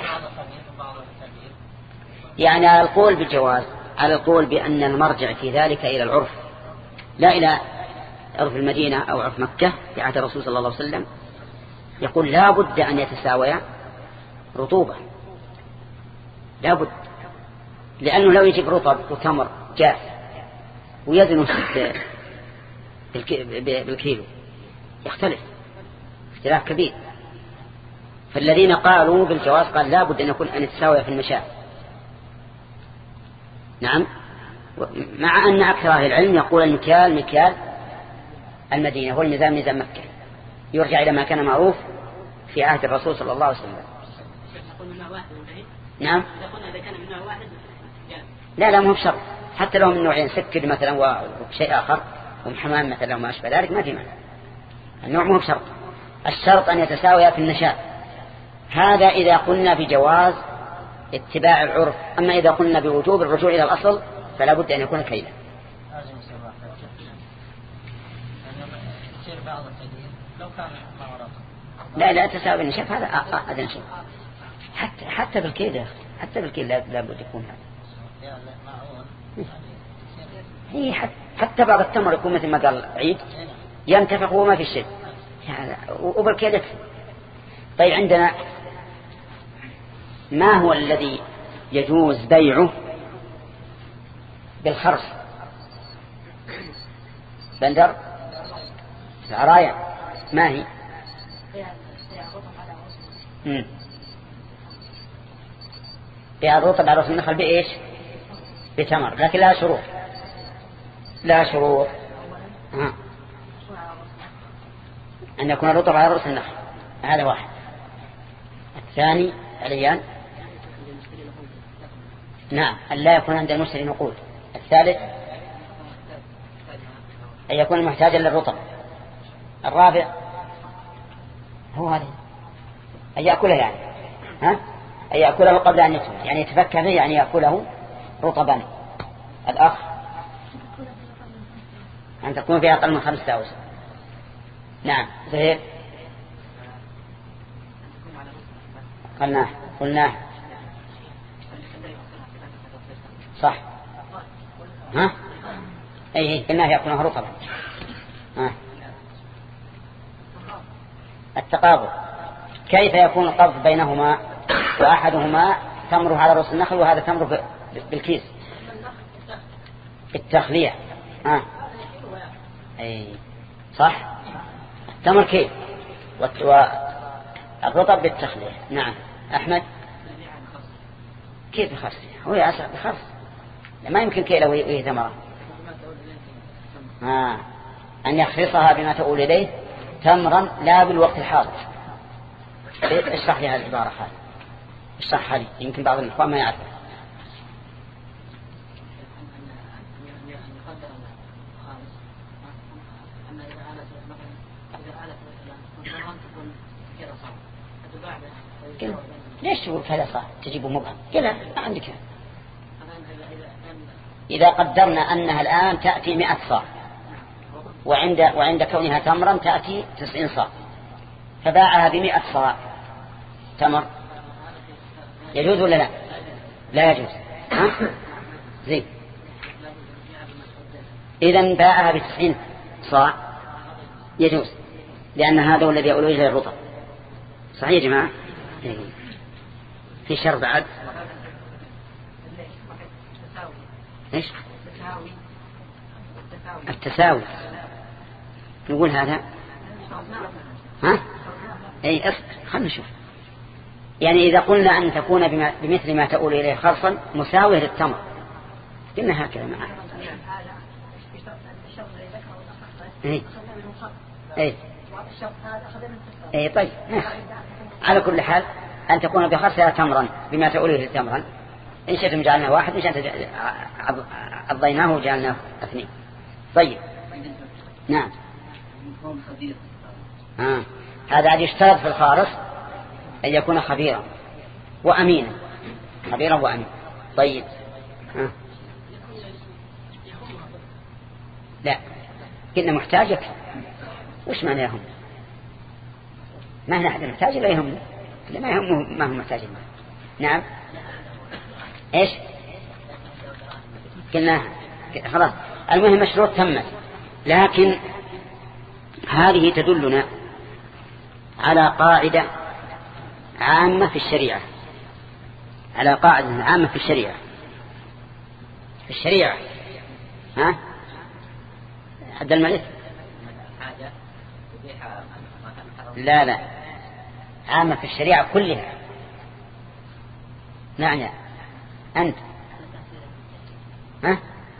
يعني على القول بالجواز، على القول بأن المرجع في ذلك إلى العرف لا إلى عرف المدينة أو عرف مكة في عهد الرسول صلى الله عليه وسلم يقول لا بد أن يتساويا رطوبة، لا بد، لأنه لو يجيب رطب وتمر جاف ويزنه بالكيلو يختلف اختلاف كبير. فالذين قالوا بالجواز قال لا بد أن يكون أن يتساوي في المشاة. نعم، مع أن أكثر أهل العلم يقول المكيال مكيال المدينة والميزان ميزان مكة، يرجع إلى ما كان معروف في عهد الرسول صلى الله عليه وسلم. نعم، لا لا مو بشرط، حتى لو من نوعين سكر مثلا وشيء آخر ومحمام مثلا وما أشبه ذلك ما في معنى، النوع مو بشرط، الشرط أن يتساوي في النشاء. هذا إذا قلنا بجواز اتباع العرف، أما إذا قلنا بوجوب الرجوع إلى الأصل فلا بد أن يكون كيلا. لا لا تساوي النشاف هذا أدنى شيء، حتى حتى بالكيل حتى بالكيل لا بد يكون هذا. هي حتى بعض التمر يكون مثل ما قال عيد ينتفق وما في شيء وبالكيل يكفي. طيب عندنا ما هو الذي يجوز بيعه بالخرص؟ بندر العرايا ما هي؟ امم بيع الرطب على رأس النخل بإيش؟ بتمر، لكن لا شروط، لا شروط ها. أن يكون الرطب على رأس النخل، هذا واحد. الثاني عليان نعم أن لا يكون عند المشتري نقود. الثالث أن يكون محتاجا للرطب. الرابع هو هذا أن يأكله يعني ها أن يأكله قبل أن يتم، يعني يتفكى به يعني يأكله رطبا. الأخ أن تكون فيها أقل من خمس داوس. نعم زهير قلناه قلناه صح ها أي قلناه يأكله رطبا. ها التقابض كيف يكون القبض بينهما وأحدهما تمره على رأس النخل وهذا تمره بالكيس بالتخلية. ها أي صح التمر كيف والرطب بالتخلية. نعم أحمد كيف بخرص؟ هو يأسع بخرص ما يمكن كيله وهي ثمرة. آه. أن يخرصها بما تقول إليه تمرا لا بالوقت الحاضر. اشرح لي هذه العبارة هذه، اشرحها لي يمكن بعض الإخوان ما يعرف. ليش تقول كذا صار تجيبه مبهم؟ كذا ما عندك. إذا قدرنا أنها الآن تأتي مئة صاع وعند وعند كونها تمرا تأتي تسعين صاع فباعها بمئة صاع تمر يجوز ولا لا؟ لا يجوز. ها زين إذن باعها بتسعين صاع يجوز لأن هذا هو الذي يقول إليه الرطب. صحيح يا جماعة؟ في شر بعد ايش التساوي نقول هذا ها اي اصبر خلنا نشوف. يعني اذا قلنا ان تكون بما بمثل ما تقول اليه خرصا مساويه للتمر قلنا هكذا معه. اي اي اي طيب على كل حال أن تكون بخرصها تمرا بما تقوله تمرا. إن شئتم جعلناه واحد إن شئتم عضيناه وجعلناه اثنين. طيب نعم آه. هذا عاد يشترط في الخارص أن يكون خبيرا وأمينا، خبيرا وأمين. طيب آه. لا كنا محتاجك وش معنى يهم؟ ما هنا أحد محتاج لا يهمه ما يهمه ما هو محتاج له. نعم ايش قلنا خلاص المهم مشروط تمت، لكن هذه تدلنا على قاعدة عامة في الشريعة على قاعدة عامة في الشريعة في الشريعة ها عبد الملك لا لا عامة في الشريعة كلها. نعم يا أنت ها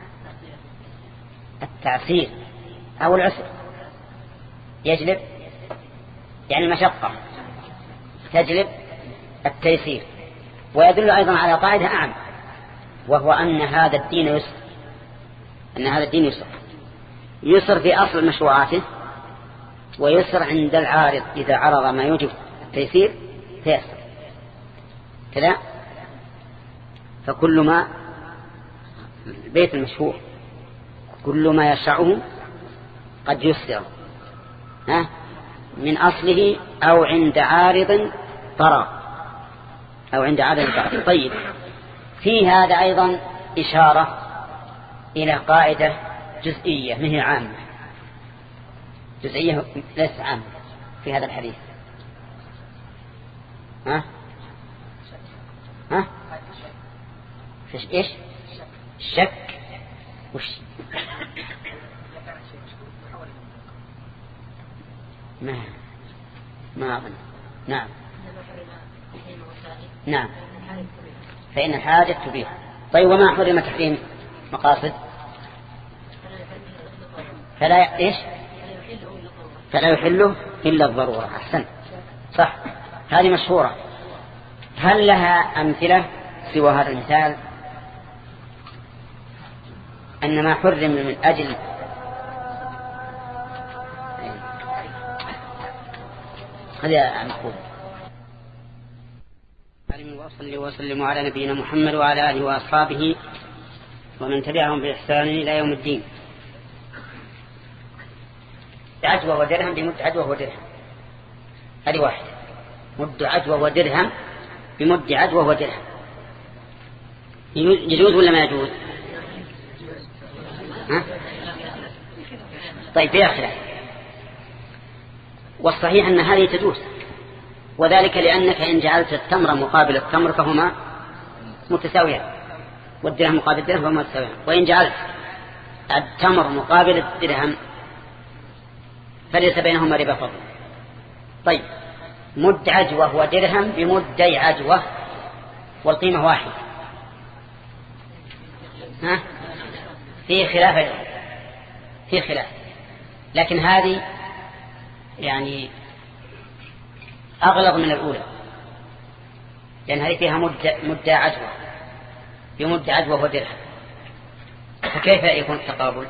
التعسير أو العسر يجلب يعني المشقة تجلب التيسير. ويدل أيضا على قاعدة أعم وهو أن هذا الدين يسر أن هذا الدين يسر يسر في أصل مشروعاته ويسر عند العارض إذا عرض ما يوجب التيسير فيسر كذا. فكل ما البيت المشهور كل ما يشرعه قد يسر ها من أصله أو عند عارض طرأ أو عند عارض طرأ. طيب في هذا أيضا إشارة إلى قاعدة جزئية مهي عامة جزئية ليس عامة في هذا الحديث. ها ها فيش إيش الشك وش ما ما أظن. نعم نعم فإن الحاجة تبيح. طيب وما حرم تحريم مقاصد فلا إيش فلا يحله إلا الضرورة. أحسن صح هذه مشهورة. هل لها أمثلة سوى هذا المثال أن ما حرم من أجل هذا مقول وصلي وسلم على نبينا محمد وعلى آله وأصحابه ومن تبعهم بإحسان إلى يوم الدين. عجوة ودرهم بمد عجوة ودرهم هذه واحدة. مد عجوة ودرهم بمد عجوة ودرهم يجوز ولا ما يجوز؟ ها؟ طيب في آخره. والصحيح أن هذه تجوز وذلك لأنك إن جعلت التمر مقابل التمر فهما متساويان والدرهم مقابل الدرهم فهما متساويان. وإن جعلت التمر مقابل الدرهم فليس بينهما ربا فضل. طيب مد عجوة ودرهم بمدي عجوة والقيمة واحدة ها في خلاف في خلاف لكن هذه يعني أغلظ من الأولى لأن هذه فيها مد مد عجوة بمد عجوة ودرهم. فكيف يكون التقابل؟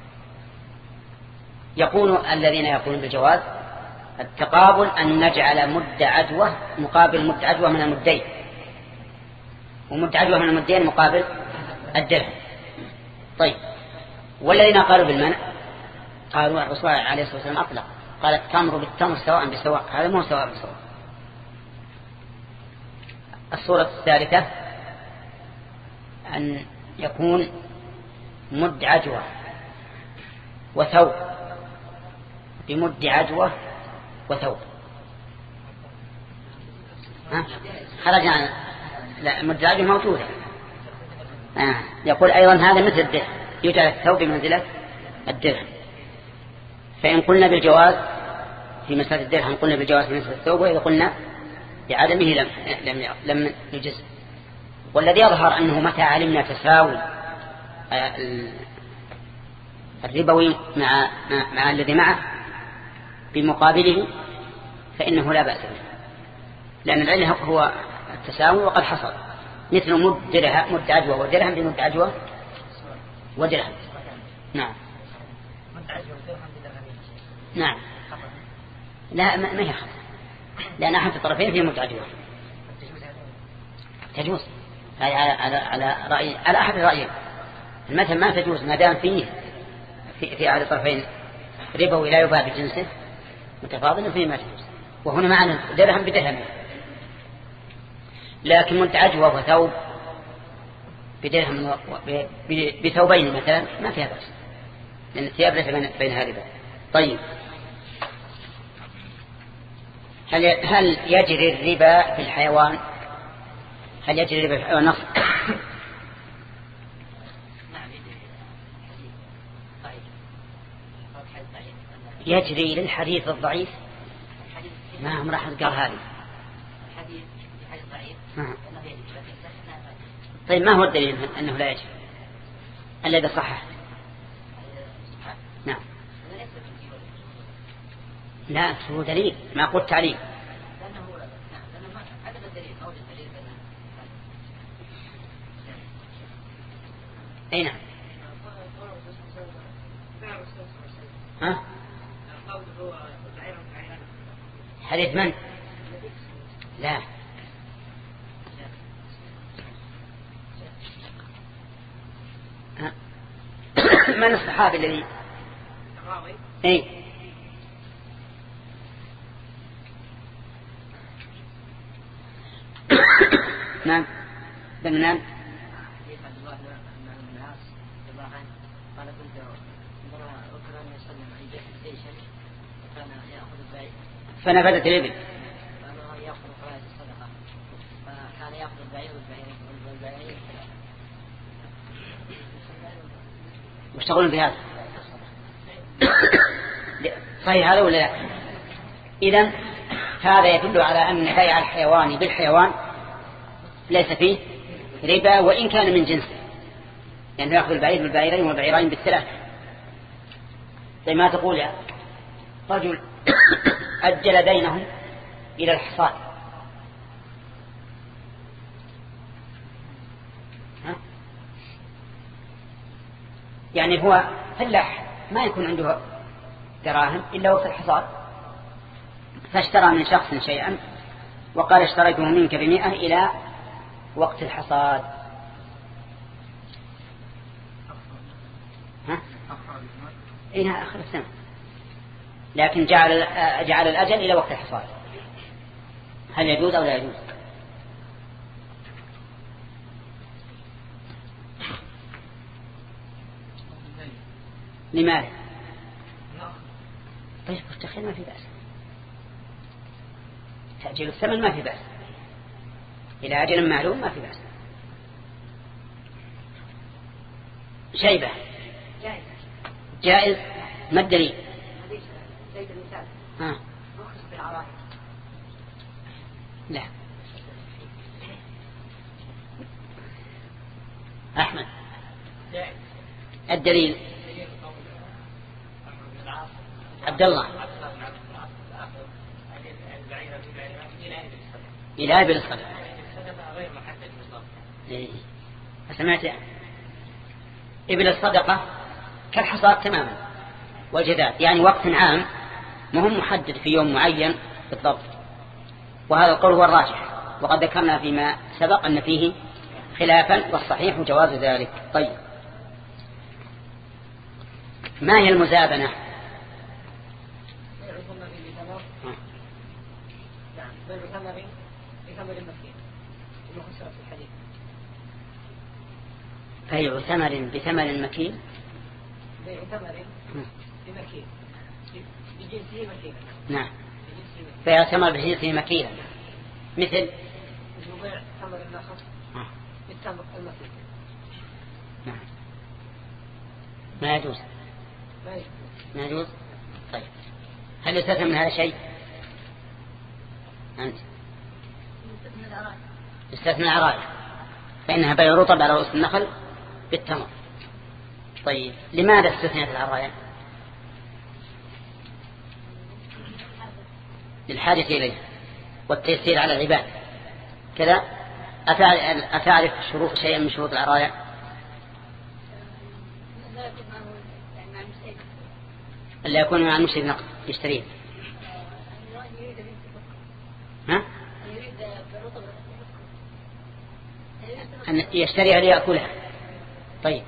يقول الذين يقولون بالجواز التقابل أن نجعل مد عجوة مقابل مد عجوة من المدين ومد عجوة من المدين مقابل الدرهم. طيب والذين قالوا بالمنع قالوا الرسول عليه الصلاة والسلام أطلق قال التمر بالتمر سواء بسواء هذا مو سواء بسواء. الصورة الثالثة أن يكون مد عجوة وثوب بمد عجوة وثوب ها خرج عن لا مد عجوة موجودة. آه. يقول أيضا هذا مثل الدرهم يجعل الثوب بمنزلة الدرهم. فإن قلنا بالجواز في مسألة الدرهم قلنا بالجواز في مسألة الثوب وإذا قلنا بعدمه لم لم لم يجز. والذي يظهر أنه متى علمنا تساوي الربوي مع مع الذي معه بمقابله فإنه لا بأس به لأن العلة هو التساوي وقد حصل مثل مد درهم مد عجوة ودرهم بمد عجوة ودرهم. نعم نعم لا ما هي خطأ لأن أحد الطرفين فيه مد عجوة تجوز. هذه على على على رأي على أحد الرأيين. المثل ما تجوز ما دام فيه في في أحد الطرفين ربوي لا يباع بجنسه متفاضل فيه ما تجوز. وهنا معنى درهم بدرهم لكن مد عجوة وثوب بدرهم بثوبين مثلا ما فيها بأس لأن الثياب ليس بينها ربا. طيب هل هل يجري الربا في الحيوان؟ هل يجري الربا في الحيوان؟ نص يجري للحديث الضعيف. ما هم راح قال هذه الحديث حديث ضعيف. نعم. انه يجري لكن طيب ما هو الدليل انه لا يجري الذي صحح؟ نعم. لا هو دليل، ما قلت تعليل. لانه لانه عدم الدليل او الدليل اي نعم. ها حديث من؟ لا من الصحابي الذي الراوي؟ اي نعم بن نعم. حديث عبد الله بن العاص رضي الله عنه قال كنت عندما أكثر أن يصلي معي جيشا وكان يأخذ البعير فنفذت الإبل فأنا يأخذ قرائة الصدقة فكان يأخذ البعير والبعير والبعير واشتغلون بهذا. صحيح هذا ولا لا؟ إذن هذا يدل على أن بيع الحيوان بالحيوان ليس فيه ربا وإن كان من جنسه، يعني يأخذ البعير بالبعيرين والبعيرين بالثلاث. زي ما تقول يا رجل أجل دينهم إلى الحصاد، يعني هو فلاح ما يكون عنده دراهم إلا وقت الحصاد، فاشترى من شخص شيئا وقال اشتريته منك بمئة إلى وقت الحصاد. ها؟ إنها آخر السنة، لكن جعل جعل الأجل إلى وقت الحصاد. هل يجوز أو لا يجوز؟ لماذا؟ طيب مستخيل ما في بأس، تأجيل الثمن ما في بأس، إلى أجل معلوم ما في بأس. شيبة جائز. جائز. ما الدليل؟ حديث زيد المثال ها رخص في العراية. لا. أحمد جائز. الدليل؟ عبد الله إلى إبل الصدقة. غير محدد بالضبط. إيه. سمعت إبل الصدقة كالحصاد تماما والجداد، يعني وقت عام مهم محدد في يوم معين بالضبط، وهذا القول هو الراجح، وقد ذكرنا فيما سبق أن فيه خلافا والصحيح جواز ذلك. طيب ما هي المزابنة؟ بثمر بثمر المسكين المخسرة في الحديث. بيع ثمر بثمر مكين. بيع ثمر بمكين بجنسه مكينا. نعم بيع ثمر بجنسه مكينا مثل مثل بيع ثمر النخل بالثمر المكين. نعم ما يجوز. ما يجوز. ما يجوز. طيب هل يستثنى من هذا شيء؟ أنت استثنى العراية فإنها بيع رطب على رؤوس النخل بالتمر. طيب لماذا استثنيت العراية؟ للحاجة إليها والتيسير على العباد كذا. أتعرف شروط شيئا من شروط العراية؟ اللي يكون مع المشتري نقد يشتريه. ها؟ أن يشتريها ليأكلها. طيب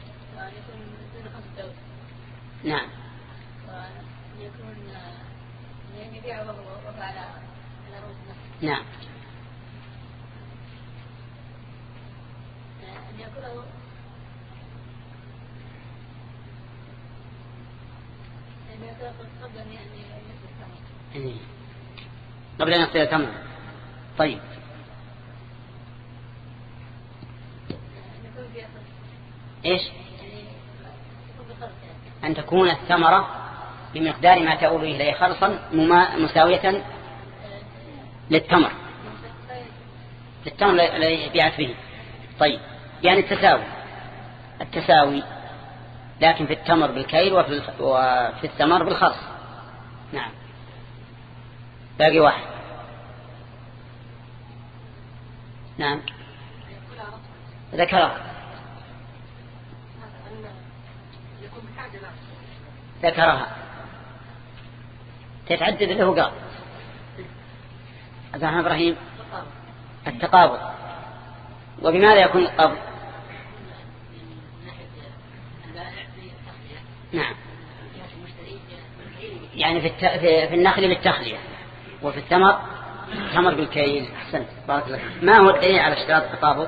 نعم نعم قبل أن يصير تمر. طيب إيش؟ أن تكون الثمرة بمقدار ما تؤول إليه خلصا مساوية للتمر للتمر الذي بيعت به. طيب يعني التساوي التساوي لكن في التمر بالكيل وفي الثمر بالخرص. نعم. باقي واحد. نعم ذكرها ذكرها تتعدد له قال أزاحنا إبراهيم التقابض. وبماذا يكون القبض؟ نعم يعني في, الت... في النخل بالتخلية وفي الثمر الثمر بالكيل. أحسنت بارك الله. ما هو الدليل على اشتراط التقابض؟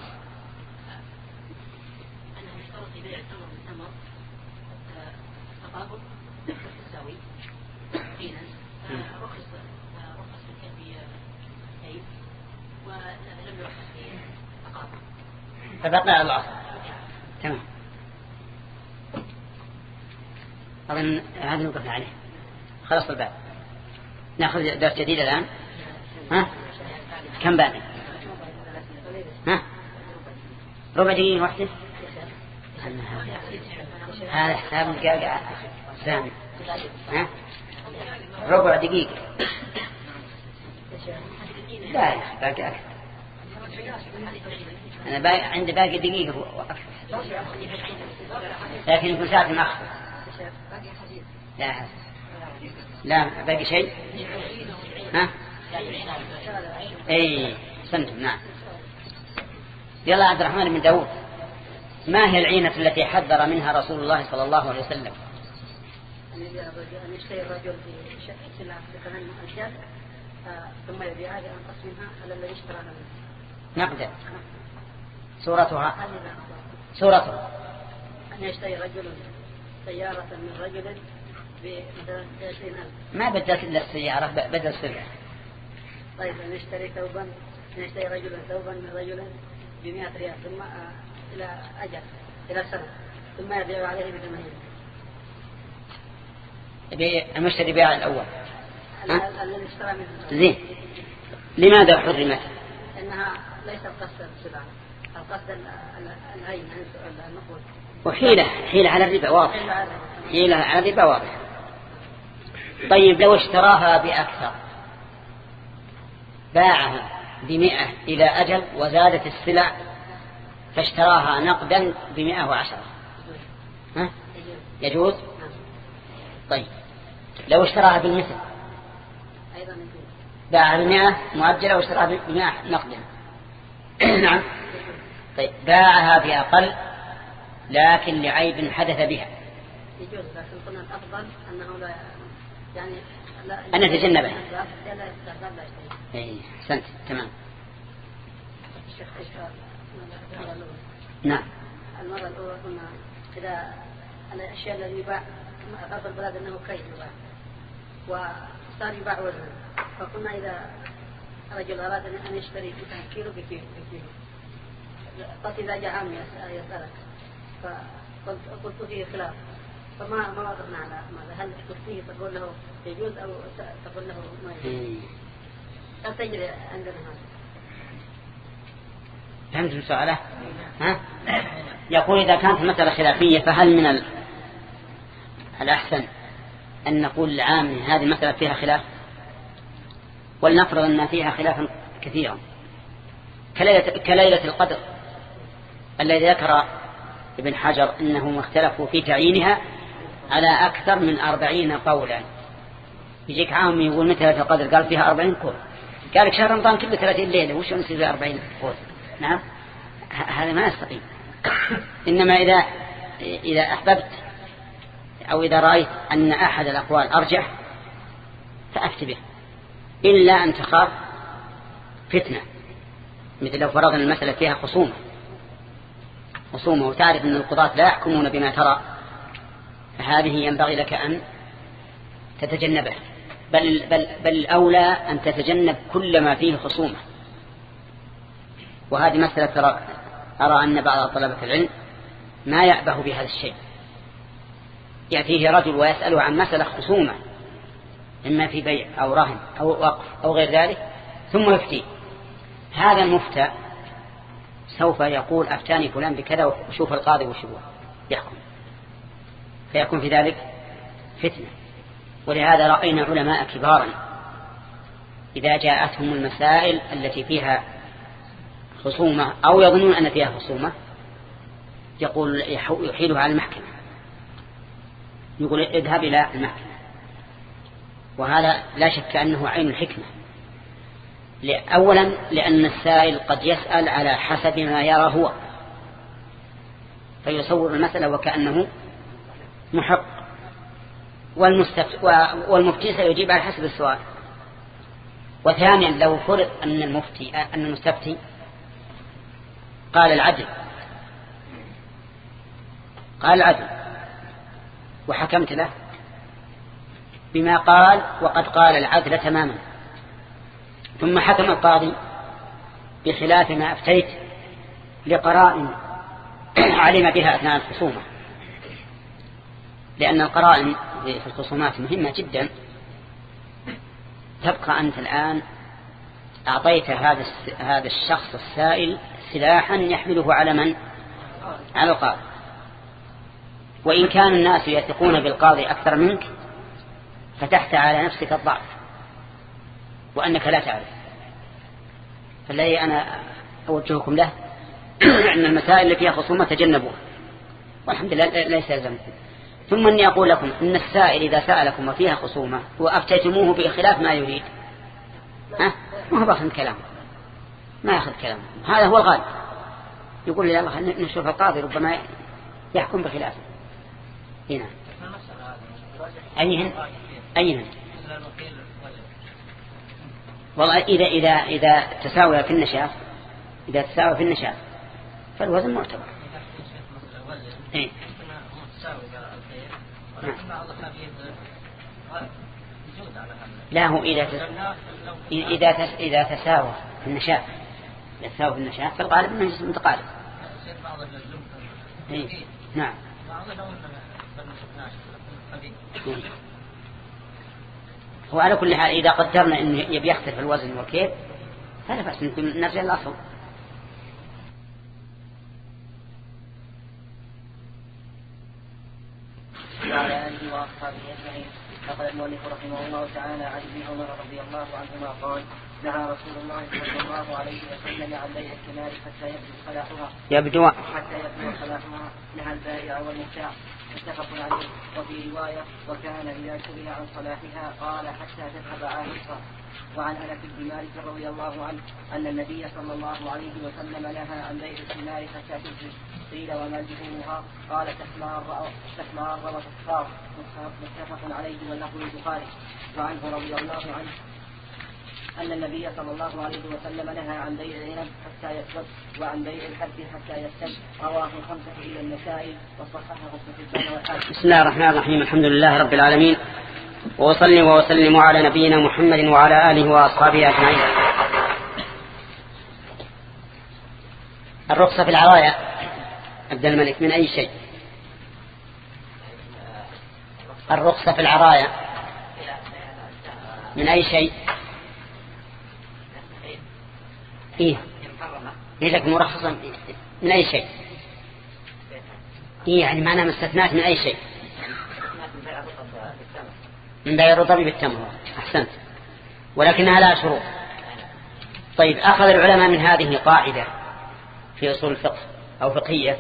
فبقى على الأصل. تمام. أظن هذا نوقف عليه. خلص الباب. نأخذ درس جديد الآن. ها؟ كم باقي؟ ها؟ ربع دقيقة واحدة. هذا حساب القاقع سامي. ها؟ ربع دقيقة. لا باقي أكثر. أنا باقي عندي باقي دقيقة وأكثر. لكن يكون ساعة مأخر. لا حس. لا باقي شيء. ها؟ أي سنتم. نعم. يلا عبد الرحمن بن داود، ما هي العينة التي حذر منها رسول الله صلى الله عليه وسلم؟ أن يشتري الرجل في سلعة بثمن ألف ثم يبيعها لأنقص منها على الذي اشتراها منه. نقدر. صورتها صورتها أن يشتري رجل سيارة من رجل بمثلا عشرين ألف. ما بدل إلا السيارة بدل سلعة. طيب أن يشتري ثوبا أن يشتري رجل ثوبا من رجل بمئة ريال ثم إلى أجل إلى سنة ثم يبيع عليه بثمانين. المشتري بيع الأول الذي اشترى منه. زين. لماذا حرمت؟ إنها ليست قصد السلعة، القصد العين النقود. وحيلة حيلة على الربا واضح. حيلة على الربا واضح. طيب لو اشتراها بأكثر باعها بمئة إلى أجل وزادت السلع فاشتراها نقدا بمئة وعشرة، ها؟ يجوز؟ طيب لو اشتراها بالمثل باعها بمئة مؤجلة واشتراها بمئة نقدا نعم. طيب باعها بأقل لكن لعيب حدث بها يجوز، لكن قلنا الأفضل أنه لا يعني لا أن نتجنبها. اي احسنت. تمام. نعم. المرة الأولى قلنا إذا الأشياء التي يباع أرض البلاد أنه كيل يباع وصار يباع وزنا، فقلنا إذا رجل أراد أن يشتري كيلو بكيلو بكيلو قلت إذا جاء عامي يسألك فقلت فيه خلاف فما ما وقفنا على ماذا، هل تفتيه تقول له يجوز أو تقول له ما يجوز؟ لا تجري عندنا هذا. فهمت السؤال؟ ها؟ يقول إذا كانت المسألة خلافية فهل من ال... الأحسن أن نقول العام هذه المسألة فيها خلاف، ولنفرض أن فيها خلافا كثيرا كليلة, كليلة القدر الذي ذكر ابن حجر أنهم اختلفوا في تعيينها على أكثر من أربعين قولا. يجيك عام يقول متى ليلة القدر قال فيها أربعين قول، قال لك شهر رمضان كله ثلاثين ليلة وش نصير فيها أربعين قول؟ نعم هذا ما يستقيم. إنما إذا إذا أحببت أو إذا رأيت أن أحد الأقوال أرجح فأفتي به، إلا أن تخاف فتنة، مثل لو فرضنا المسألة فيها خصومة خصومة وتعرف أن القضاة لا يحكمون بما ترى، فهذه ينبغي لك أن تتجنبه بل, بل, بل الأولى أن تتجنب كل ما فيه خصومة. وهذه مسألة ترى أرى أن بعض طلبة العلم ما يأبه بهذا الشيء. يأتيه رجل ويسأله عن مسألة خصومة إما في بيع أو رهن أو وقف أو غير ذلك ثم يفتي. هذا المفتى سوف يقول أفتاني فلان بكذا وشوف القاضي وشوف يحكم، فيكون في ذلك فتنة. ولهذا رأينا علماء كبارا إذا جاءتهم المسائل التي فيها خصومة أو يظنون أن فيها خصومة يقول يحيلها على المحكمة، يقول اذهب إلى المحكمة. وهذا لا شك أنه عين الحكمة. أولا لأن السائل قد يسأل على حسب ما يرى هو، فيصور المسألة وكأنه محق، والمفتي سيجيب على حسب السؤال. وثانيا لو فرض أن المفتي أن المستفتي قال العدل قال العدل وحكمت له بما قال وقد قال العدل تماما، ثم حكم القاضي بخلاف ما أفتيت لقرائن علم بها أثناء الخصومة، لأن القرائن في الخصومات مهمة جدا. تبقى أنت الآن أعطيت هذا هذا الشخص السائل سلاحا يحمله على من؟ على القاضي. وإن كان الناس يثقون بالقاضي أكثر منك فتحت على نفسك الضعف وأنك لا تعرف. فالذي أنا أوجهكم له أن المسائل اللي فيها خصومة تجنبوها، والحمد لله ليس يلزمكم. ثم أني أقول لكم أن السائل إذا سألكم وفيها خصومة وأفتيتموه بخلاف ما يريد ها ما هو باخذ كلامه، ما يأخذ كلامه، هذا هو الغالب. يقول لي الله نشوف القاضي ربما يحكم بخلافه. هنا أيهن أيهن والله إذا إذا إذا تساوي في النشاف إذا تساوي في النشاف فالوزن معتبر. إيه. لا هو إذا إذا إذا تساوى في النشاف إذا تساوي في النشاف فالغالب أنه جسم متقارب. إيه. نعم. وعلى كل حال إذا قدرنا أن يبي يختلف الوزن والكيف فلا بأس نرجع للأصل. وعلى آله وأصحابه أجمعين. فقال المؤلف رحمه الله تعالى عن ابن عمر رضي الله عنهما قال نهى رسول الله صلى الله عليه وسلم عن بيع الثمار حتى يبدو صلاحها يبدو حتى يبدو صلاحها نهى البائع والمبتاع متفق عليه. وفي رواية وكان إذا سئل عن صلاحها قال حتى تذهب عاهرها. وعن أنس بن مالك رضي الله عنه أن النبي صلى الله عليه وسلم نهى عن بيع الثمار حتى تجري. قيل وما جهولها؟ قال تحمار وتصفار. متفق عليه واللفظ البخاري. وعنه رضي الله عنه أن النبي صلى الله عليه وسلم نهى عن بيع العنب حتى يسود وعن بيع الحب حتى يسد. رواه الخمسة إلى النسائي وصححه ابن حبان والحاكم. بسم الله الرحمن الرحيم. الحمد لله رب العالمين، وأصلي وأسلم على نبينا محمد وعلى آله وأصحابه أجمعين. الرخصة في العرايا عبد الملك من أي شيء؟ الرخصة في العرايا من أي شيء؟ إيه لك مرخصا من أي شيء؟ إيه يعني معنى مستثنات من أي شيء؟ من بيع الرطب بالتمر. أحسنت، ولكنها لا شروط. طيب أخذ العلماء من هذه قاعدة في أصول الفقه أو فقهية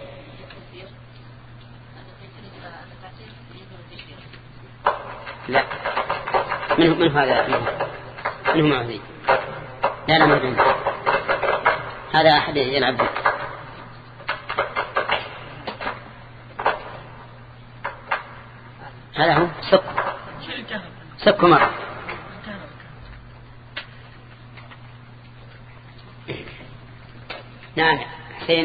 لا منه منه هذا منه, منه معذي لا لا مهدون هذا أحد يلعب به. هذا هو سك سك مرة. نعم حسين.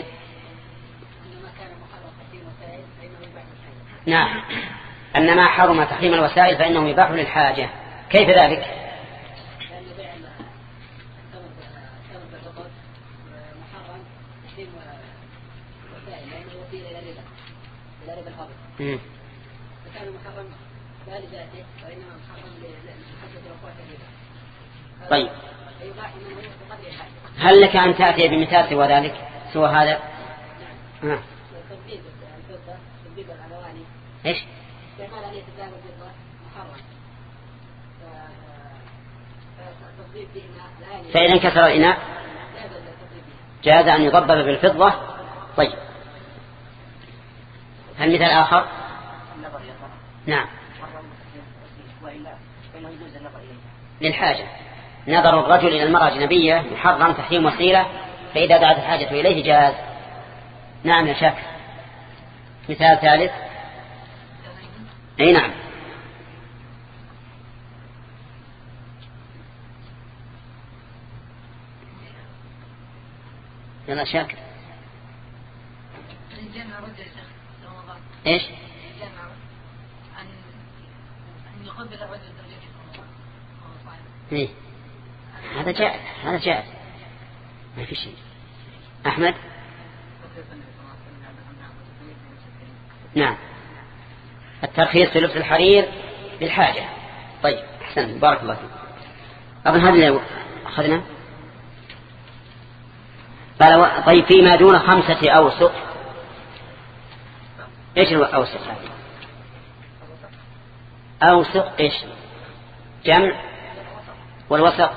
نعم أن ما حرم تحريم الوسائل فإنه يباح للحاجة. كيف ذلك؟ لأن بيع الثمر الثمر بالفضة محرم تحريم وسائل لأنه وسيلة إلى الربا إلى ربا الفضل. فكان محرم لا لذاته وإنما محرم لحسب رفوع الربا. طيب. فيباح منه بقدر الحاجة. هل لك أن تأتي بمثال سوى ذلك سوى هذا؟ نعم. تطبيق الفضة تطبيق الألواني. إيش؟ استعمال عليه الذهب والفضة محرم. فإذا انكسر الإناء جاز أن يضبب بالفضة. طيب، هل مثال آخر؟ نعم، للحاجة. نظر الرجل إلى المرأة أجنبية محرم تحريم وسيلة، فإذا دعت الحاجة إليه جاز. نعم يا شاكر. مثال ثالث. أي نعم. يلا شاكر. ايش؟ أن يقبل الرجل إيه؟ هذا جائز، هذا جائز، ما في شيء. أحمد. نعم، الترخيص في لبس الحرير للحاجة. طيب أحسن، بارك الله فيك. أظن هذا اللي أخذنا. قال طيب فيما دون خمسة أوسق. إيش الأوسق هذه؟ أوسق إيش؟ جمع. والوسق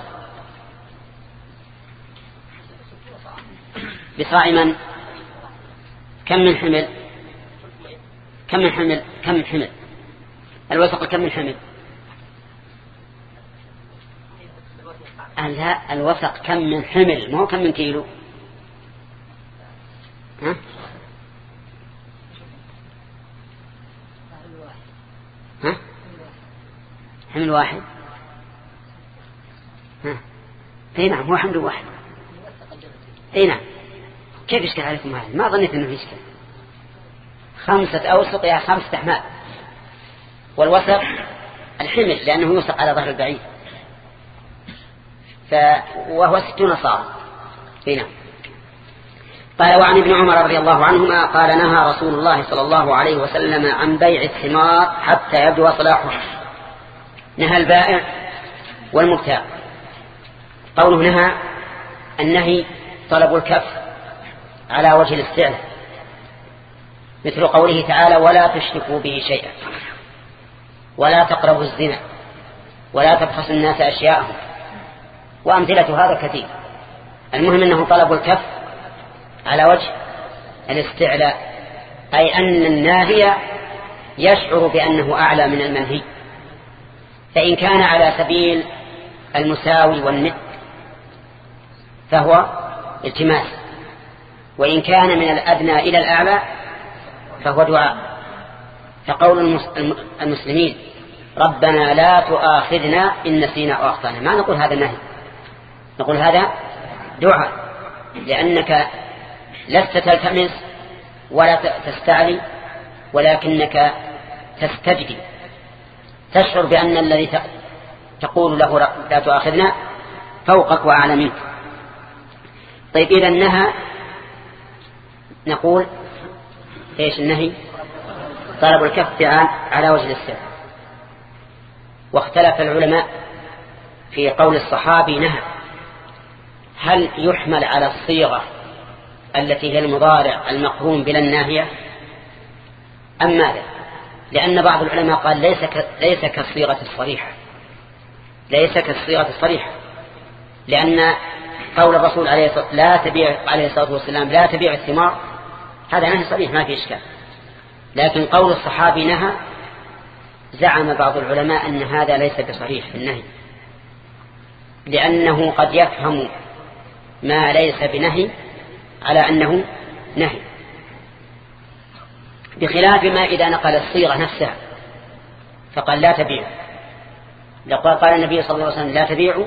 بصاع من؟ كم من حمل؟ كم من حمل؟ كم من حمل؟ الوسق كم من حمل؟ لا، الوسق كم من حمل، ما هو كم من كيلو. ها؟ ها؟ حمل واحد. ها؟ اي نعم، هو حمل واحد. اي نعم. كيف يشكل عليكم هذا؟ ما ظنيت انه يشكل. خمسة اوسق يا خمسة احمال. والوسق الحمل لانه يوسق على ظهر البعير، ف... وهو ستون صاع. اي نعم. قال وعن ابن عمر رضي الله عنهما قال نهى رسول الله صلى الله عليه وسلم عن بيع الثمار حتى يبدو صلاحها. نهى البائع والمبتاع. قوله نهى، النهي طلب الكف على وجه الاستعلاء، مثل قوله تعالى ولا تشركوا به شيئا، ولا تقربوا الزنا، ولا تبخسوا الناس أشياءهم، وأمثلة هذا كثير. المهم أنه طلب الكف على وجه الاستعلاء، أي أن الناهي يشعر بأنه أعلى من المنهي، فإن كان على سبيل المساوي والند فهو التماس، وإن كان من الأدنى إلى الأعلى فهو دعاء. فقول المسلمين ربنا لا تؤاخذنا إن نسينا أو أخطأنا، ما نقول هذا نهي، نقول هذا دعاء، لأنك لست تلتمس ولا تستعلي، ولكنك تستجدي، تشعر بأن الذي تقول له لا تؤاخذنا فوقك وأعلى منك. طيب إذا النهى نقول إيش النهي؟ طلب الكف على وجه الاستعلاء. واختلف العلماء في قول الصحابي نهى، هل يحمل على الصيغة التي هي المضارع المقرون بلا الناهية أم ماذا؟ لأن بعض العلماء قال ليس ليس كالصيغة الصريحة، ليس كالصيغة الصريحة، لأن قول الرسول عليه الصلاة لا تبيع عليه الصلاة والسلام لا تبيع الثمار هذا نهي صريح ما في إشكال. لكن قول الصحابي نهى زعم بعض العلماء أن هذا ليس بصريح في النهي، لأنه قد يفهم ما ليس بنهي على أنه نهي، بخلاف ما إذا نقل الصيغة نفسها فقال لا تبيع. لقد قال النبي صلى الله عليه وسلم لا تبيعوا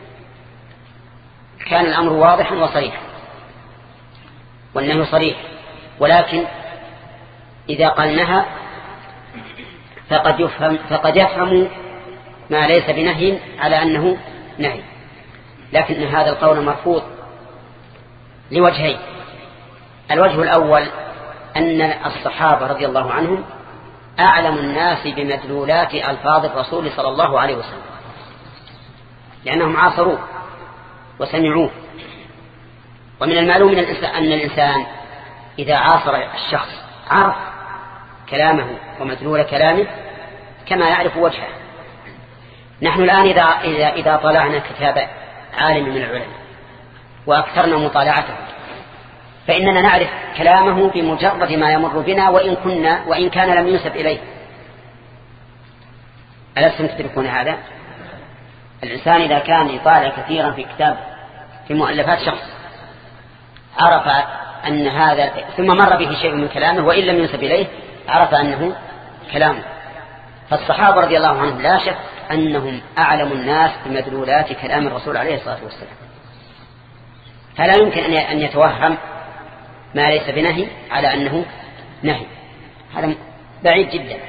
كان الأمر واضحا وصريحا والنهي صريح، ولكن إذا قال نهى فقد يفهم, فقد يفهم ما ليس بنهي على أنه نهي. لكن هذا القول مرفوض لوجهين. الوجه الأول أن الصحابة رضي الله عنهم أعلم الناس بمدلولات ألفاظ الرسول صلى الله عليه وسلم، لأنهم عاصروه وسمعوه. ومن المعلوم أن الإنسان إذا عاصر الشخص عرف كلامه ومدلول كلامه كما يعرف وجهه. نحن الآن إذا, إذا, إذا طلعنا كتاب عالم من العلماء وأكثرنا مطالعته فإننا نعرف كلامه بمجرد ما يمر بنا وإن, كنا وإن كان لم ينسب إليه. ألستم تدركون هذا؟ الإنسان إذا كان يطالع كثيرا في كتاب في مؤلفات شخص عرف أن هذا ثم مر به شيء من كلامه وإن لم ينسب إليه عرف أنه كلامه. فالصحابة رضي الله عنهم لا شك أنهم أعلم الناس بمدلولات كلام الرسول عليه الصلاة والسلام، فلا يمكن أن يتوهم ما ليس بنهي على أنه نهي، هذا بعيد جدا.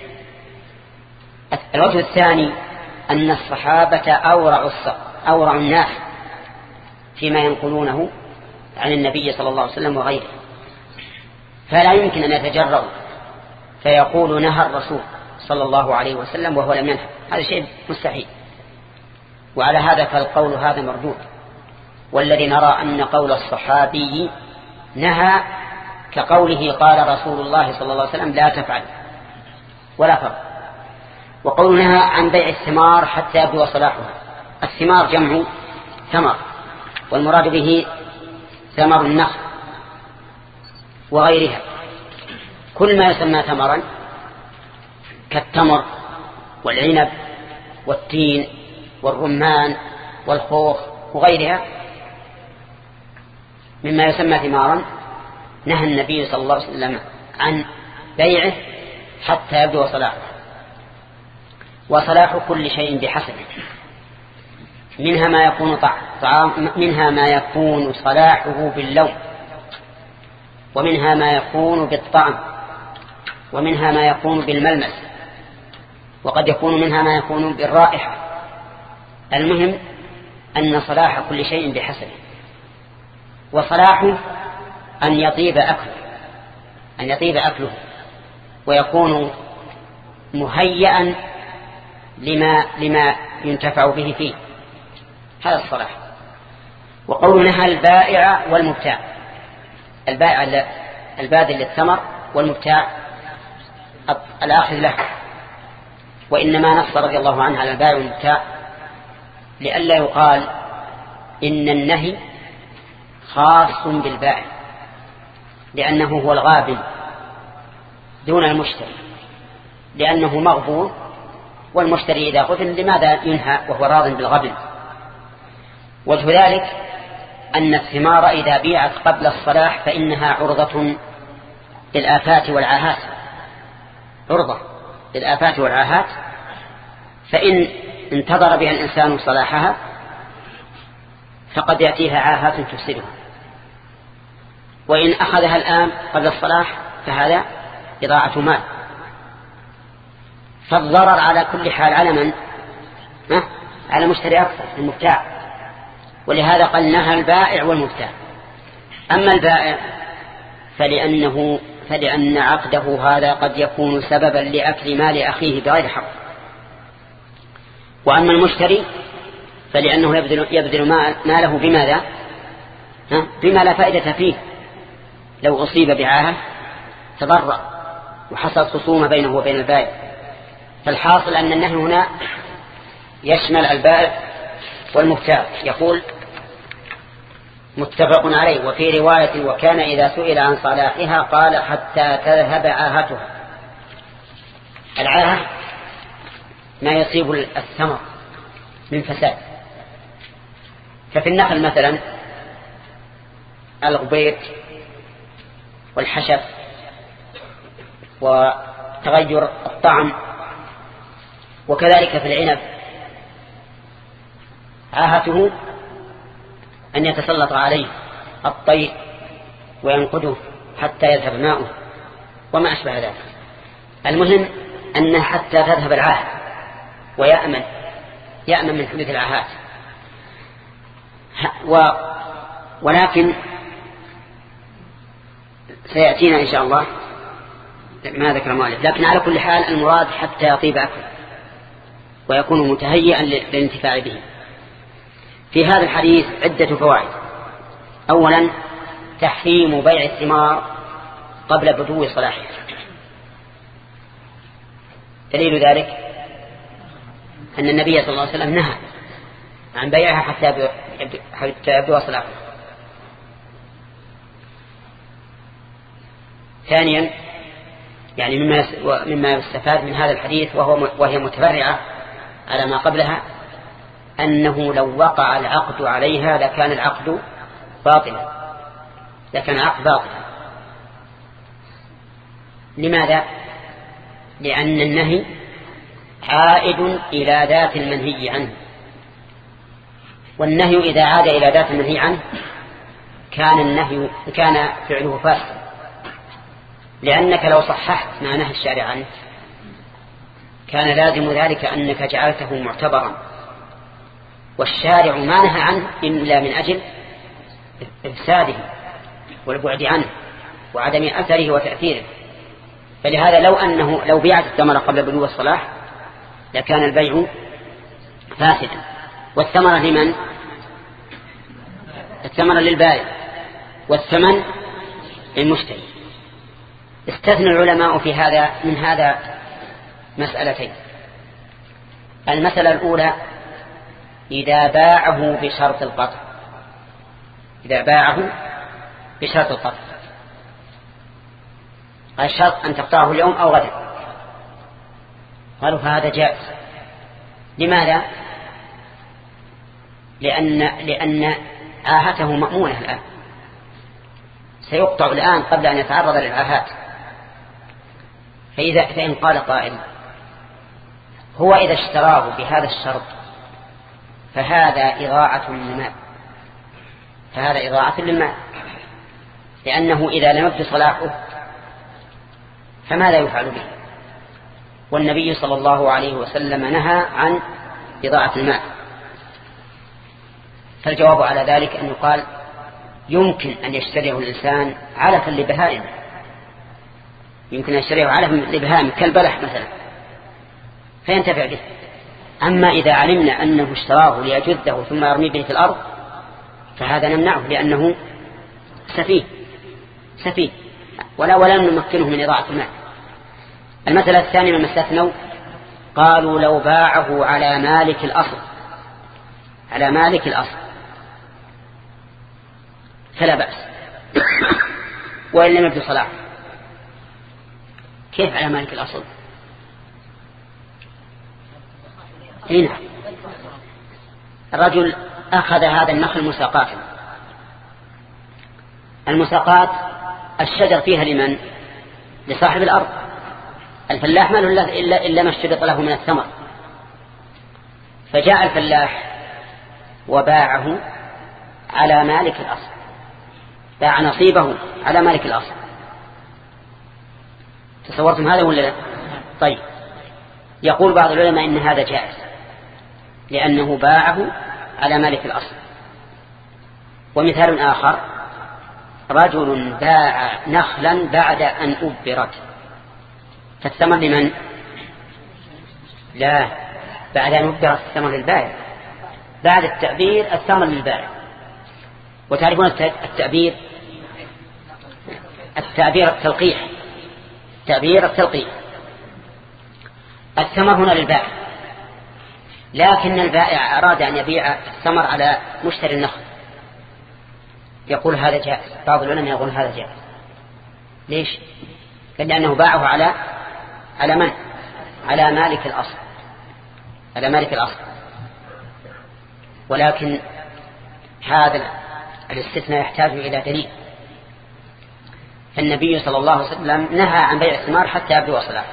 الوجه الثاني أن الصحابة أورع, أورع الناس فيما ينقلونه عن النبي صلى الله عليه وسلم وغيره، فلا يمكن أن يتجرؤوا فيقول نهى الرسول صلى الله عليه وسلم وهو لم ينهى، هذا شيء مستحيل. وعلى هذا فالقول هذا مردود. والذي نرى أن قول الصحابي نهى كقوله قال رسول الله صلى الله عليه وسلم لا تفعل ولا فرق. وقول نهى عن بيع الثمار حتى يبدو صلاحها. الثمار جمع ثمر، والمراد به ثمر النخل وغيرها، كل ما يسمى ثمرا كالتمر والعنب والتين والرمان والخوخ وغيرها مما يسمى ثمارا نهى النبي صلى الله عليه وسلم عن بيعه حتى يبدو صلاحه. وصلاح كل شيء بحسبه، منها ما يكون طعام، منها ما يكون صلاحه باللون، ومنها ما يكون بالطعم، ومنها ما يكون بالملمس، وقد يكون منها ما يكون بالرائحة. المهم أن صلاح كل شيء بحسبه. وصلاحه أن يطيب أكله أن يطيب أكله ويكون مهيئا لما, لما ينتفع به فيه، هذا الصلاح. وقول نهى البائع والمبتاع، البائع الباذل للثمر والمبتاع الآخذ له. وإنما نص رضي الله عنه على البائع والمبتاع لئلا يقال إن النهي خاص بالبائع لأنه هو الغابن دون المشتري، لأنه مغبون، والمشتري إذا غبن لماذا ينهى وهو راض بالغبن؟ وجه ذلك أن الثمار إذا بيعت قبل الصلاح فإنها عرضة للآفات والعاهات، عرضة للآفات والعاهات، فإن انتظر بها الإنسان صلاحها فقد يأتيها عاهات تفسدها، وإن أخذها الآن قبل الصلاح فهذا إضاعة مال. فالضرر على كل حال على من؟ ها؟ على المشتري أكثر، المبتاع. ولهذا قال نهى البائع والمبتاع. أما البائع فلأنه فلأن عقده هذا قد يكون سببا لأكل مال أخيه بغير حق. وأما المشتري فلأنه يبذل, يبذل ماله بماذا؟ ها؟ بما لا فائدة فيه. لو أصيب بعاهة تضرر وحصل خصومة بينه وبين البائع. فالحاصل أن النهي هنا يشمل البائع والمبتاع. يقول متفق عليه. وفي رواية وكان إذا سئل عن صلاحها قال حتى تذهب عاهتها. العاهة ما يصيب الثمر من فساد، ففي النخل مثلا الغبير والحشف وتغير الطعم، وكذلك في العنب عاهته أن يتسلط عليه الطير وينقده حتى يذهب ماؤه وما أشبه ذلك. المهم أن حتى تذهب العاهة ويأمن يأمن من حدوث العاهات. و ولكن سيأتينا إن شاء الله ما ذكر المؤلف، لكن على كل حال المراد حتى يطيب أكله ويكون متهيئا للانتفاع به. في هذا الحديث عدة فوائد. أولا تحريم بيع الثمار قبل بدو صلاحها. دليل ذلك أن النبي صلى الله عليه وسلم نهى عن بيعها حتى يبدو صلاحها. ثانيا يعني مما مما يستفاد من هذا الحديث وهو وهي متفرعة على ما قبلها، أنه لو وقع العقد عليها لكان العقد باطلا، لكان العقد باطلا. لماذا؟ لأن النهي عائد إلى ذات المنهي عنه، والنهي إذا عاد إلى ذات المنهي عنه كان النهي كان فعله فاسد، لأنك لو صححت ما نهى الشارع عنه كان لازم ذلك أنك جعلته معتبرا، والشارع ما نهى عنه إلا من أجل إفساده والبعد عنه وعدم أثره وتأثيره. فلهذا لو أنه لو بيعت الثمرة قبل بلوغ الصلاح لكان البيع فاسدا. والثمرة لمن؟ الثمرة للبائع والثمن للمشتري. استثنى العلماء في هذا من هذا مسألتين. المسألة الأولى إذا باعه بشرط القطع، إذا باعه بشرط القطع، الشرط أن تقطعه اليوم أو غدا، قالوا هذا جائز. لماذا؟ لأن لأن عاهته مأمونة الآن، سيقطع الآن قبل أن يتعرض للعاهات. فإذا فإن قال قائل هو إذا اشتراه بهذا الشرط فهذا إضاعة للمال، فهذا إضاعة للمال، لأنه إذا لم يبدو صلاحه فماذا يفعل به؟ والنبي صلى الله عليه وسلم نهى عن إضاعة المال. فالجواب على ذلك أن يقال يمكن أن يشتريه الإنسان علفا لبهائم، يمكن أن يشتريه علفا لبهائم كالبلح مثلا فينتفع به. أما إذا علمنا أنه اشتراه ليجده ثم يرمي به في الأرض فهذا نمنعه لأنه سفيه سفيه ولا ولا نمكنه من إضاعة المال. المسألة الثانية مما استثنوا قالوا لو باعه على مالك الأصل، على مالك الأصل فلا بأس وإن لم يبدو صلاح. كيف على مالك الأصل؟ هنا الرجل أخذ هذا النخل مساقات، المساقات الشجر فيها لمن؟ لصاحب الأرض. الفلاح ما له إلا, إلا ما اشترط له من الثمر، فجاء الفلاح وباعه على مالك الأصل، باع نصيبه على مالك الأصل. تصورتم هذا ولا لا؟ طيب، يقول بعض العلماء إن هذا جائز لأنه باعه على مالك الأصل. ومثال آخر رجل باع نخلا بعد أن أبرت، فالثمر لمن؟ لا، بعد أن أبرت الثمر للبائع، بعد التأبير الثمر للبائع. وتعرفون التأبير التأبير التلقيح، تأبير التلقيح. الثمر هنا للبائع، لكن البائع أراد أن يبيع الثمر على مشتري النخل، يقول هذا جائز. بعض العلماء يقول هذا جائز. ليش؟ لأنه باعه على على من؟ على مالك الأصل، على مالك الأصل. ولكن هذا الاستثناء يحتاج إلى دليل. النبي صلى الله عليه وسلم نهى عن بيع الثمار حتى يبدو صلاحه.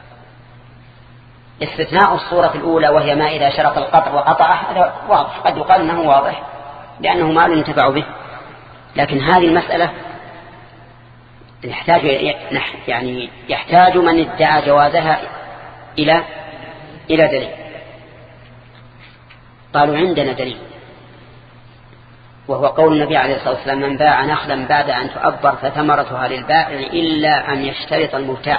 استثناء الصورة الأولى وهي ما إذا شرط القطع وقطعه هذا واضح، قد يقال أنه واضح لأنه مال ينتفع به. لكن هذه المسألة يحتاج يعني يحتاج من ادعى جوازها إلى إلى دليل. قالوا عندنا دليل، وهو قول النبي عليه الصلاة والسلام: من باع نخلا بعد أن تؤبر فثمرتها للبائع إلا أن يشترط المبتاع.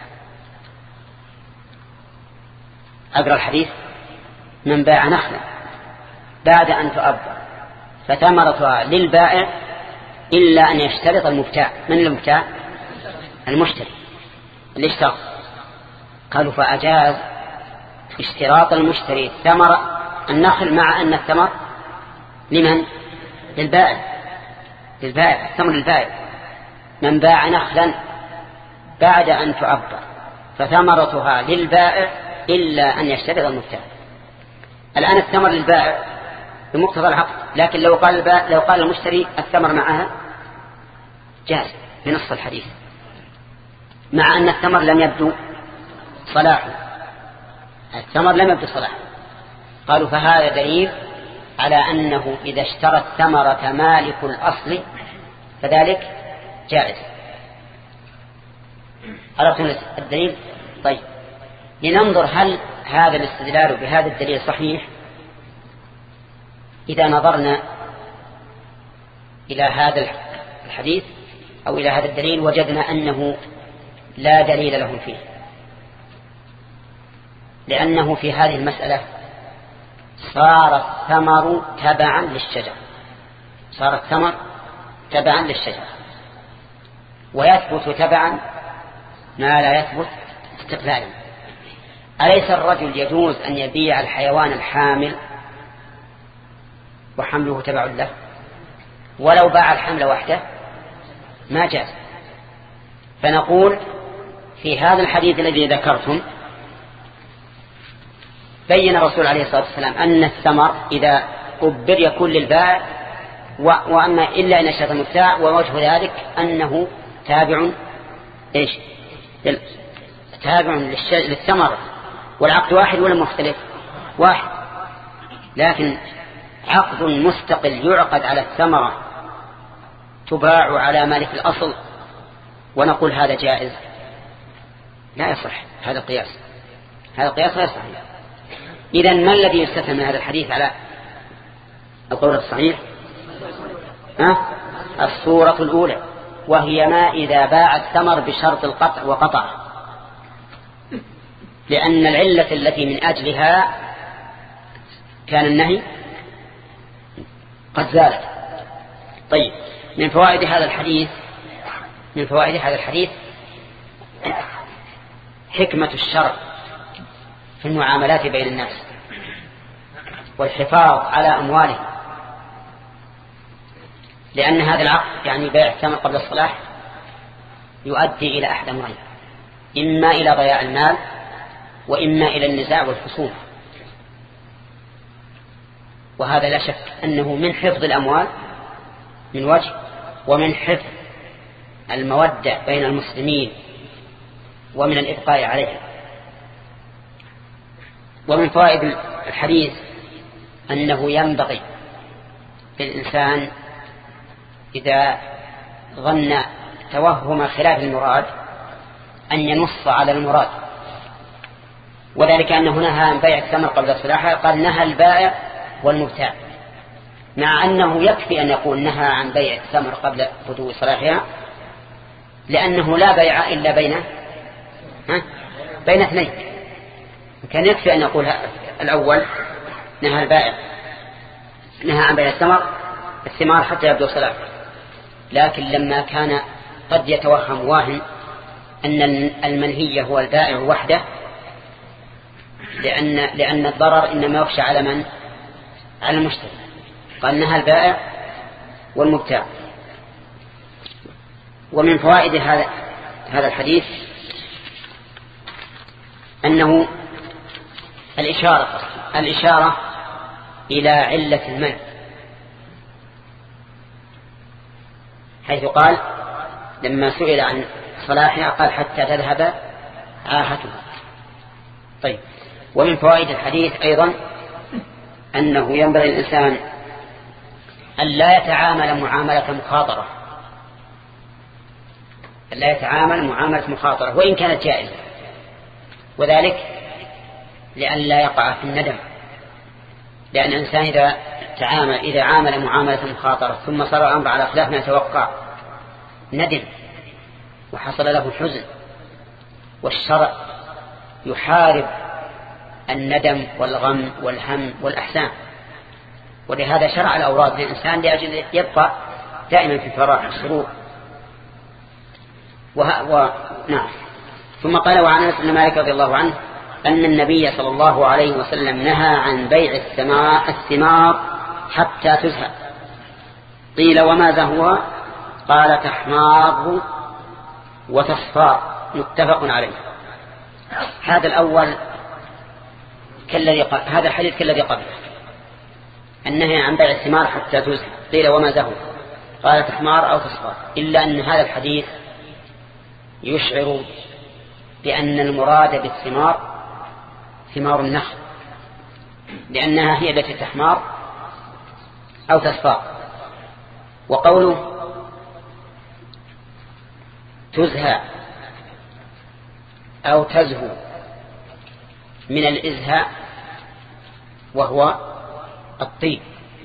أقرأ الحديث: من باع نخلا بعد أن تؤبر فثمرتها للبائع إلا أن يشترط المبتاع. من المبتاع؟ المشتري اللي اشترط. قالوا فأجاز اشتراط المشتري ثمر النخل مع أن الثمر لمن؟ للبائع. للبائع الثمر للبائع. من باع نخلا بعد أن تؤبر فثمرتها للبائع إلا أن يشترط المبتاع. الآن الثمر للبائع بمقتضى العقد، لكن لو قال البائع لو قال المشتري الثمر معها جاز بنص الحديث، مع أن الثمر لم يبدو صلاحه. الثمر لم يبدو صلاحه. قالوا فهذا دليل على أنه إذا اشترى الثمرة مالك الأصل فذلك جائز. عرفتم الدليل؟ طيب لننظر هل هذا الاستدلال بهذا الدليل صحيح. إذا نظرنا إلى هذا الحديث أو إلى هذا الدليل وجدنا أنه لا دليل لهم فيه، لأنه في هذه المسألة صار الثمر تبعا للشجر. صار الثمر تبعا للشجر، ويثبت تبعا ما لا يثبت استقلالا. أليس الرجل يجوز أن يبيع الحيوان الحامل وحمله تبع له؟ ولو باع الحمل وحده ما جاز. فنقول في هذا الحديث الذي ذكرتم بين الرسول عليه الصلاة والسلام أن الثمر إذا أبر يكون للبائع، وأما إلا إن اشترط المبتاع، ووجه ذلك أنه تابع إيش؟ تابع للثمر. والعقد واحد ولا مختلف؟ واحد، لكن عقد مستقل يعقد على الثمرة تباع على مالك الأصل، ونقول هذا جائز. لا يصح هذا القياس، هذا القياس لا يصح. إذن ما الذي يستثنى من هذا الحديث على القول الصحيح؟ ها؟ الصورة الأولى، وهي ما إذا باع الثمر بشرط القطع وقطع، لأن العلة التي من أجلها كان النهي قد زالت. طيب من فوائد هذا الحديث من فوائد هذا الحديث حكمة الشرع في المعاملات بين الناس والحفاظ على أموالهم، لأن هذا العقد يعني بيع الثمر قبل الصلاح يؤدي إلى أحد أمرين: إما إلى ضياع المال، وإما إلى النزاع والخصومة. وهذا لا شك أنه من حفظ الأموال من وجه، ومن حفظ المودة بين المسلمين، ومن الإبقاء عليها. ومن فوائد الحديث أنه ينبغي للإنسان إذا ظن توهم خلاف المراد أن ينص على المراد، وذلك أنه نهى عن بيع الثمر قبل صلاحه، قال نهى البائع والمبتاع، مع أنه يكفي أن يقول نهى عن بيع الثمر قبل بدو صلاحها، لأنه لا بيع إلا بين ها بين اثنين. كان يكفي أن يقول الأول نهى البائع نهى عن بيع الثمر الثمار حتى يبدو صلاحه، لكن لما كان قد يتوهم واهم أن المنهي هو البائع وحده، لأن لأن الضرر إنما يخشى على من؟ على المشتري، قال نهى البائع والمبتاع. ومن فوائد هذا هذا الحديث أنه الإشارة الإشارة إلى علة المنع، حيث قال لما سئل عن صلاحها قال حتى تذهب عاهتها. طيب ومن فوائد الحديث أيضا أنه ينبغي الإنسان أن لا يتعامل معاملة مخاطرة، أن لا يتعامل معاملة مخاطرة وإن كانت جائزة، وذلك لأن لا يقع في الندم لأن الإنسان إذا تعامل إذا عامل معاملة مخاطرة ثم صار الأمر على خلاف ما يتوقع ندم وحصل له حزن، والشرع يحارب الندم والغم والهم والأحزان، ولهذا شرع الأوراد للإنسان لأجل يبقى دائما في فرح السرور. وه... و... نعم. ثم قال وعن أنس بن مالك رضي الله عنه أن النبي صلى الله عليه وسلم نهى عن بيع الثمار حتى تزهى. قيل وما زهوها؟ قال تحمار وتصفار، متفق عليه. هذا الأول كالذي قال هذا الحديث كالذي قبله، النهي عن بيع الثمار حتى تزهى. قيل وما زهوها؟ قال تحمار أو تصفار، إلا أن هذا الحديث يشعر بأن المراد بالثمار ثمار النخل، لأنها هي التي تحمار أو تصفار. وقوله تزهى أو تزهو من الإزهاء وهو الطيب،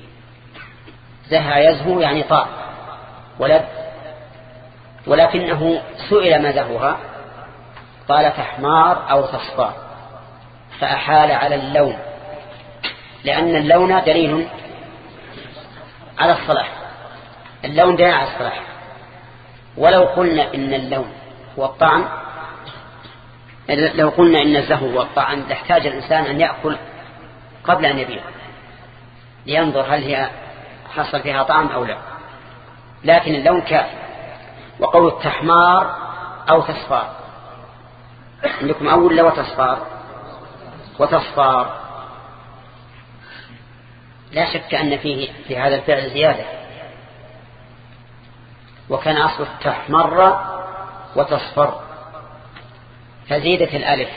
زهى يزهو يعني طار ولد، ولكنه سئل ما زهوها قال تحمار أو تصفار، فأحال على اللون، لأن اللون دليل على الصلاح، اللون دليل على الصلاح. ولو قلنا إن اللون والطعم لو قلنا إن الزهو والطعم لاحتاج الإنسان أن يأكل قبل أن يبيع لينظر هل هي حصل فيها طعم أو لا، لكن اللون كافي. وقول التحمار أو تصفار، عندكم أول لو تصفار وتصفار، لا شك أن فيه في هذا الفعل زيادة، وكان أصل التحمر وتصفر فزيدت الألف،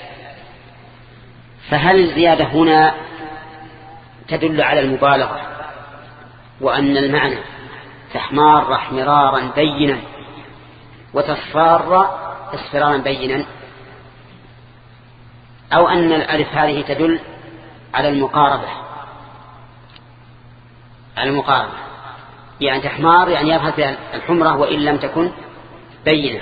فهل الزيادة هنا تدل على المبالغة وأن المعنى تحمار احمرارا بينا وتصفار اصفرارا بينا، أو أن الألف هذه تدل على المقاربة على المقاربة يعني تحمار يعني يظهر فيها الحمرة وإن لم تكن بينة،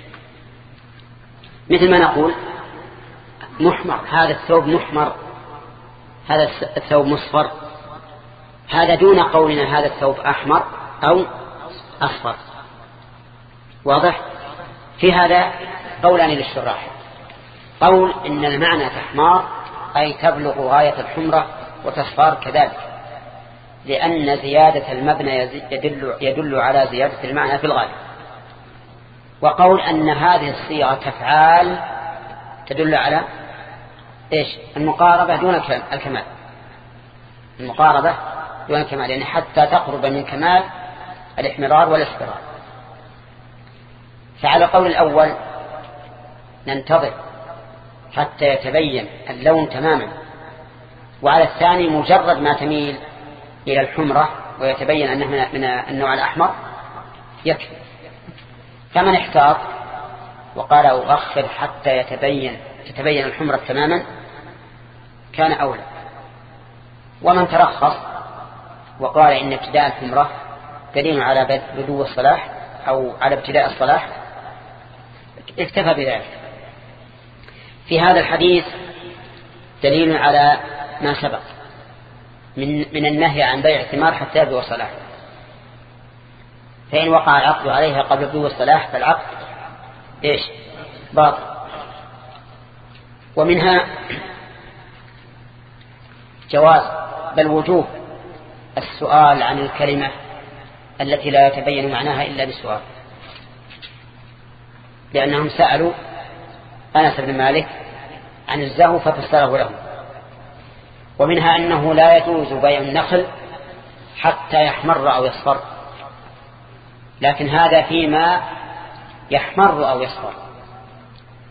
مثل ما نقول محمر، هذا الثوب محمر، هذا الثوب مصفر، هذا دون قولنا هذا الثوب أحمر أو أصفر. واضح؟ في هذا قولان للشراح، قول إن المعنى تحمار أي تبلغ غاية الحمرة، وتصفار كذلك، لأن زيادة المبنى يدل, يدل على زيادة المعنى في الغالب. وقول أن هذه الصيغة تفعال تدل على إيش؟ المقاربة دون الكمال، المقاربة دون الكمال، يعني حتى تقرب من كمال الاحمرار والاصفرار. فعلى القول الأول ننتظر حتى يتبين اللون تماما، وعلى الثاني مجرد ما تميل إلى الحمرة ويتبين أنه من النوع الأحمر يكفي. فمن احتاط وقال أؤخر حتى يتبين تتبين الحمرة تماما كان أولى، ومن ترخص وقال إن ابتداء الحمرة دليل على بدو الصلاح أو على ابتداء الصلاح اكتفى بذلك. في هذا الحديث دليل على ما سبق من من النهي عن بيع الثمار حتى يبدو الصلاح، فإن وقع العقد عليها قبل بدو الصلاح فالعقد إيش؟ باطل. ومنها جواز بل وجوب السؤال عن الكلمة التي لا يتبين معناها إلا بالسؤال، لأنهم سألوا أنس بن مالك عن الزهو ففسره لهم. ومنها أنه لا يجوز بيع النخل حتى يحمر أو يصفر، لكن هذا فيما يحمر أو يصفر.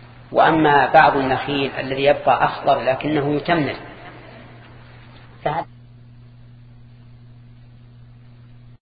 وأما بعض النخيل الذي يبقى أخضر لكنه يتمل فهذا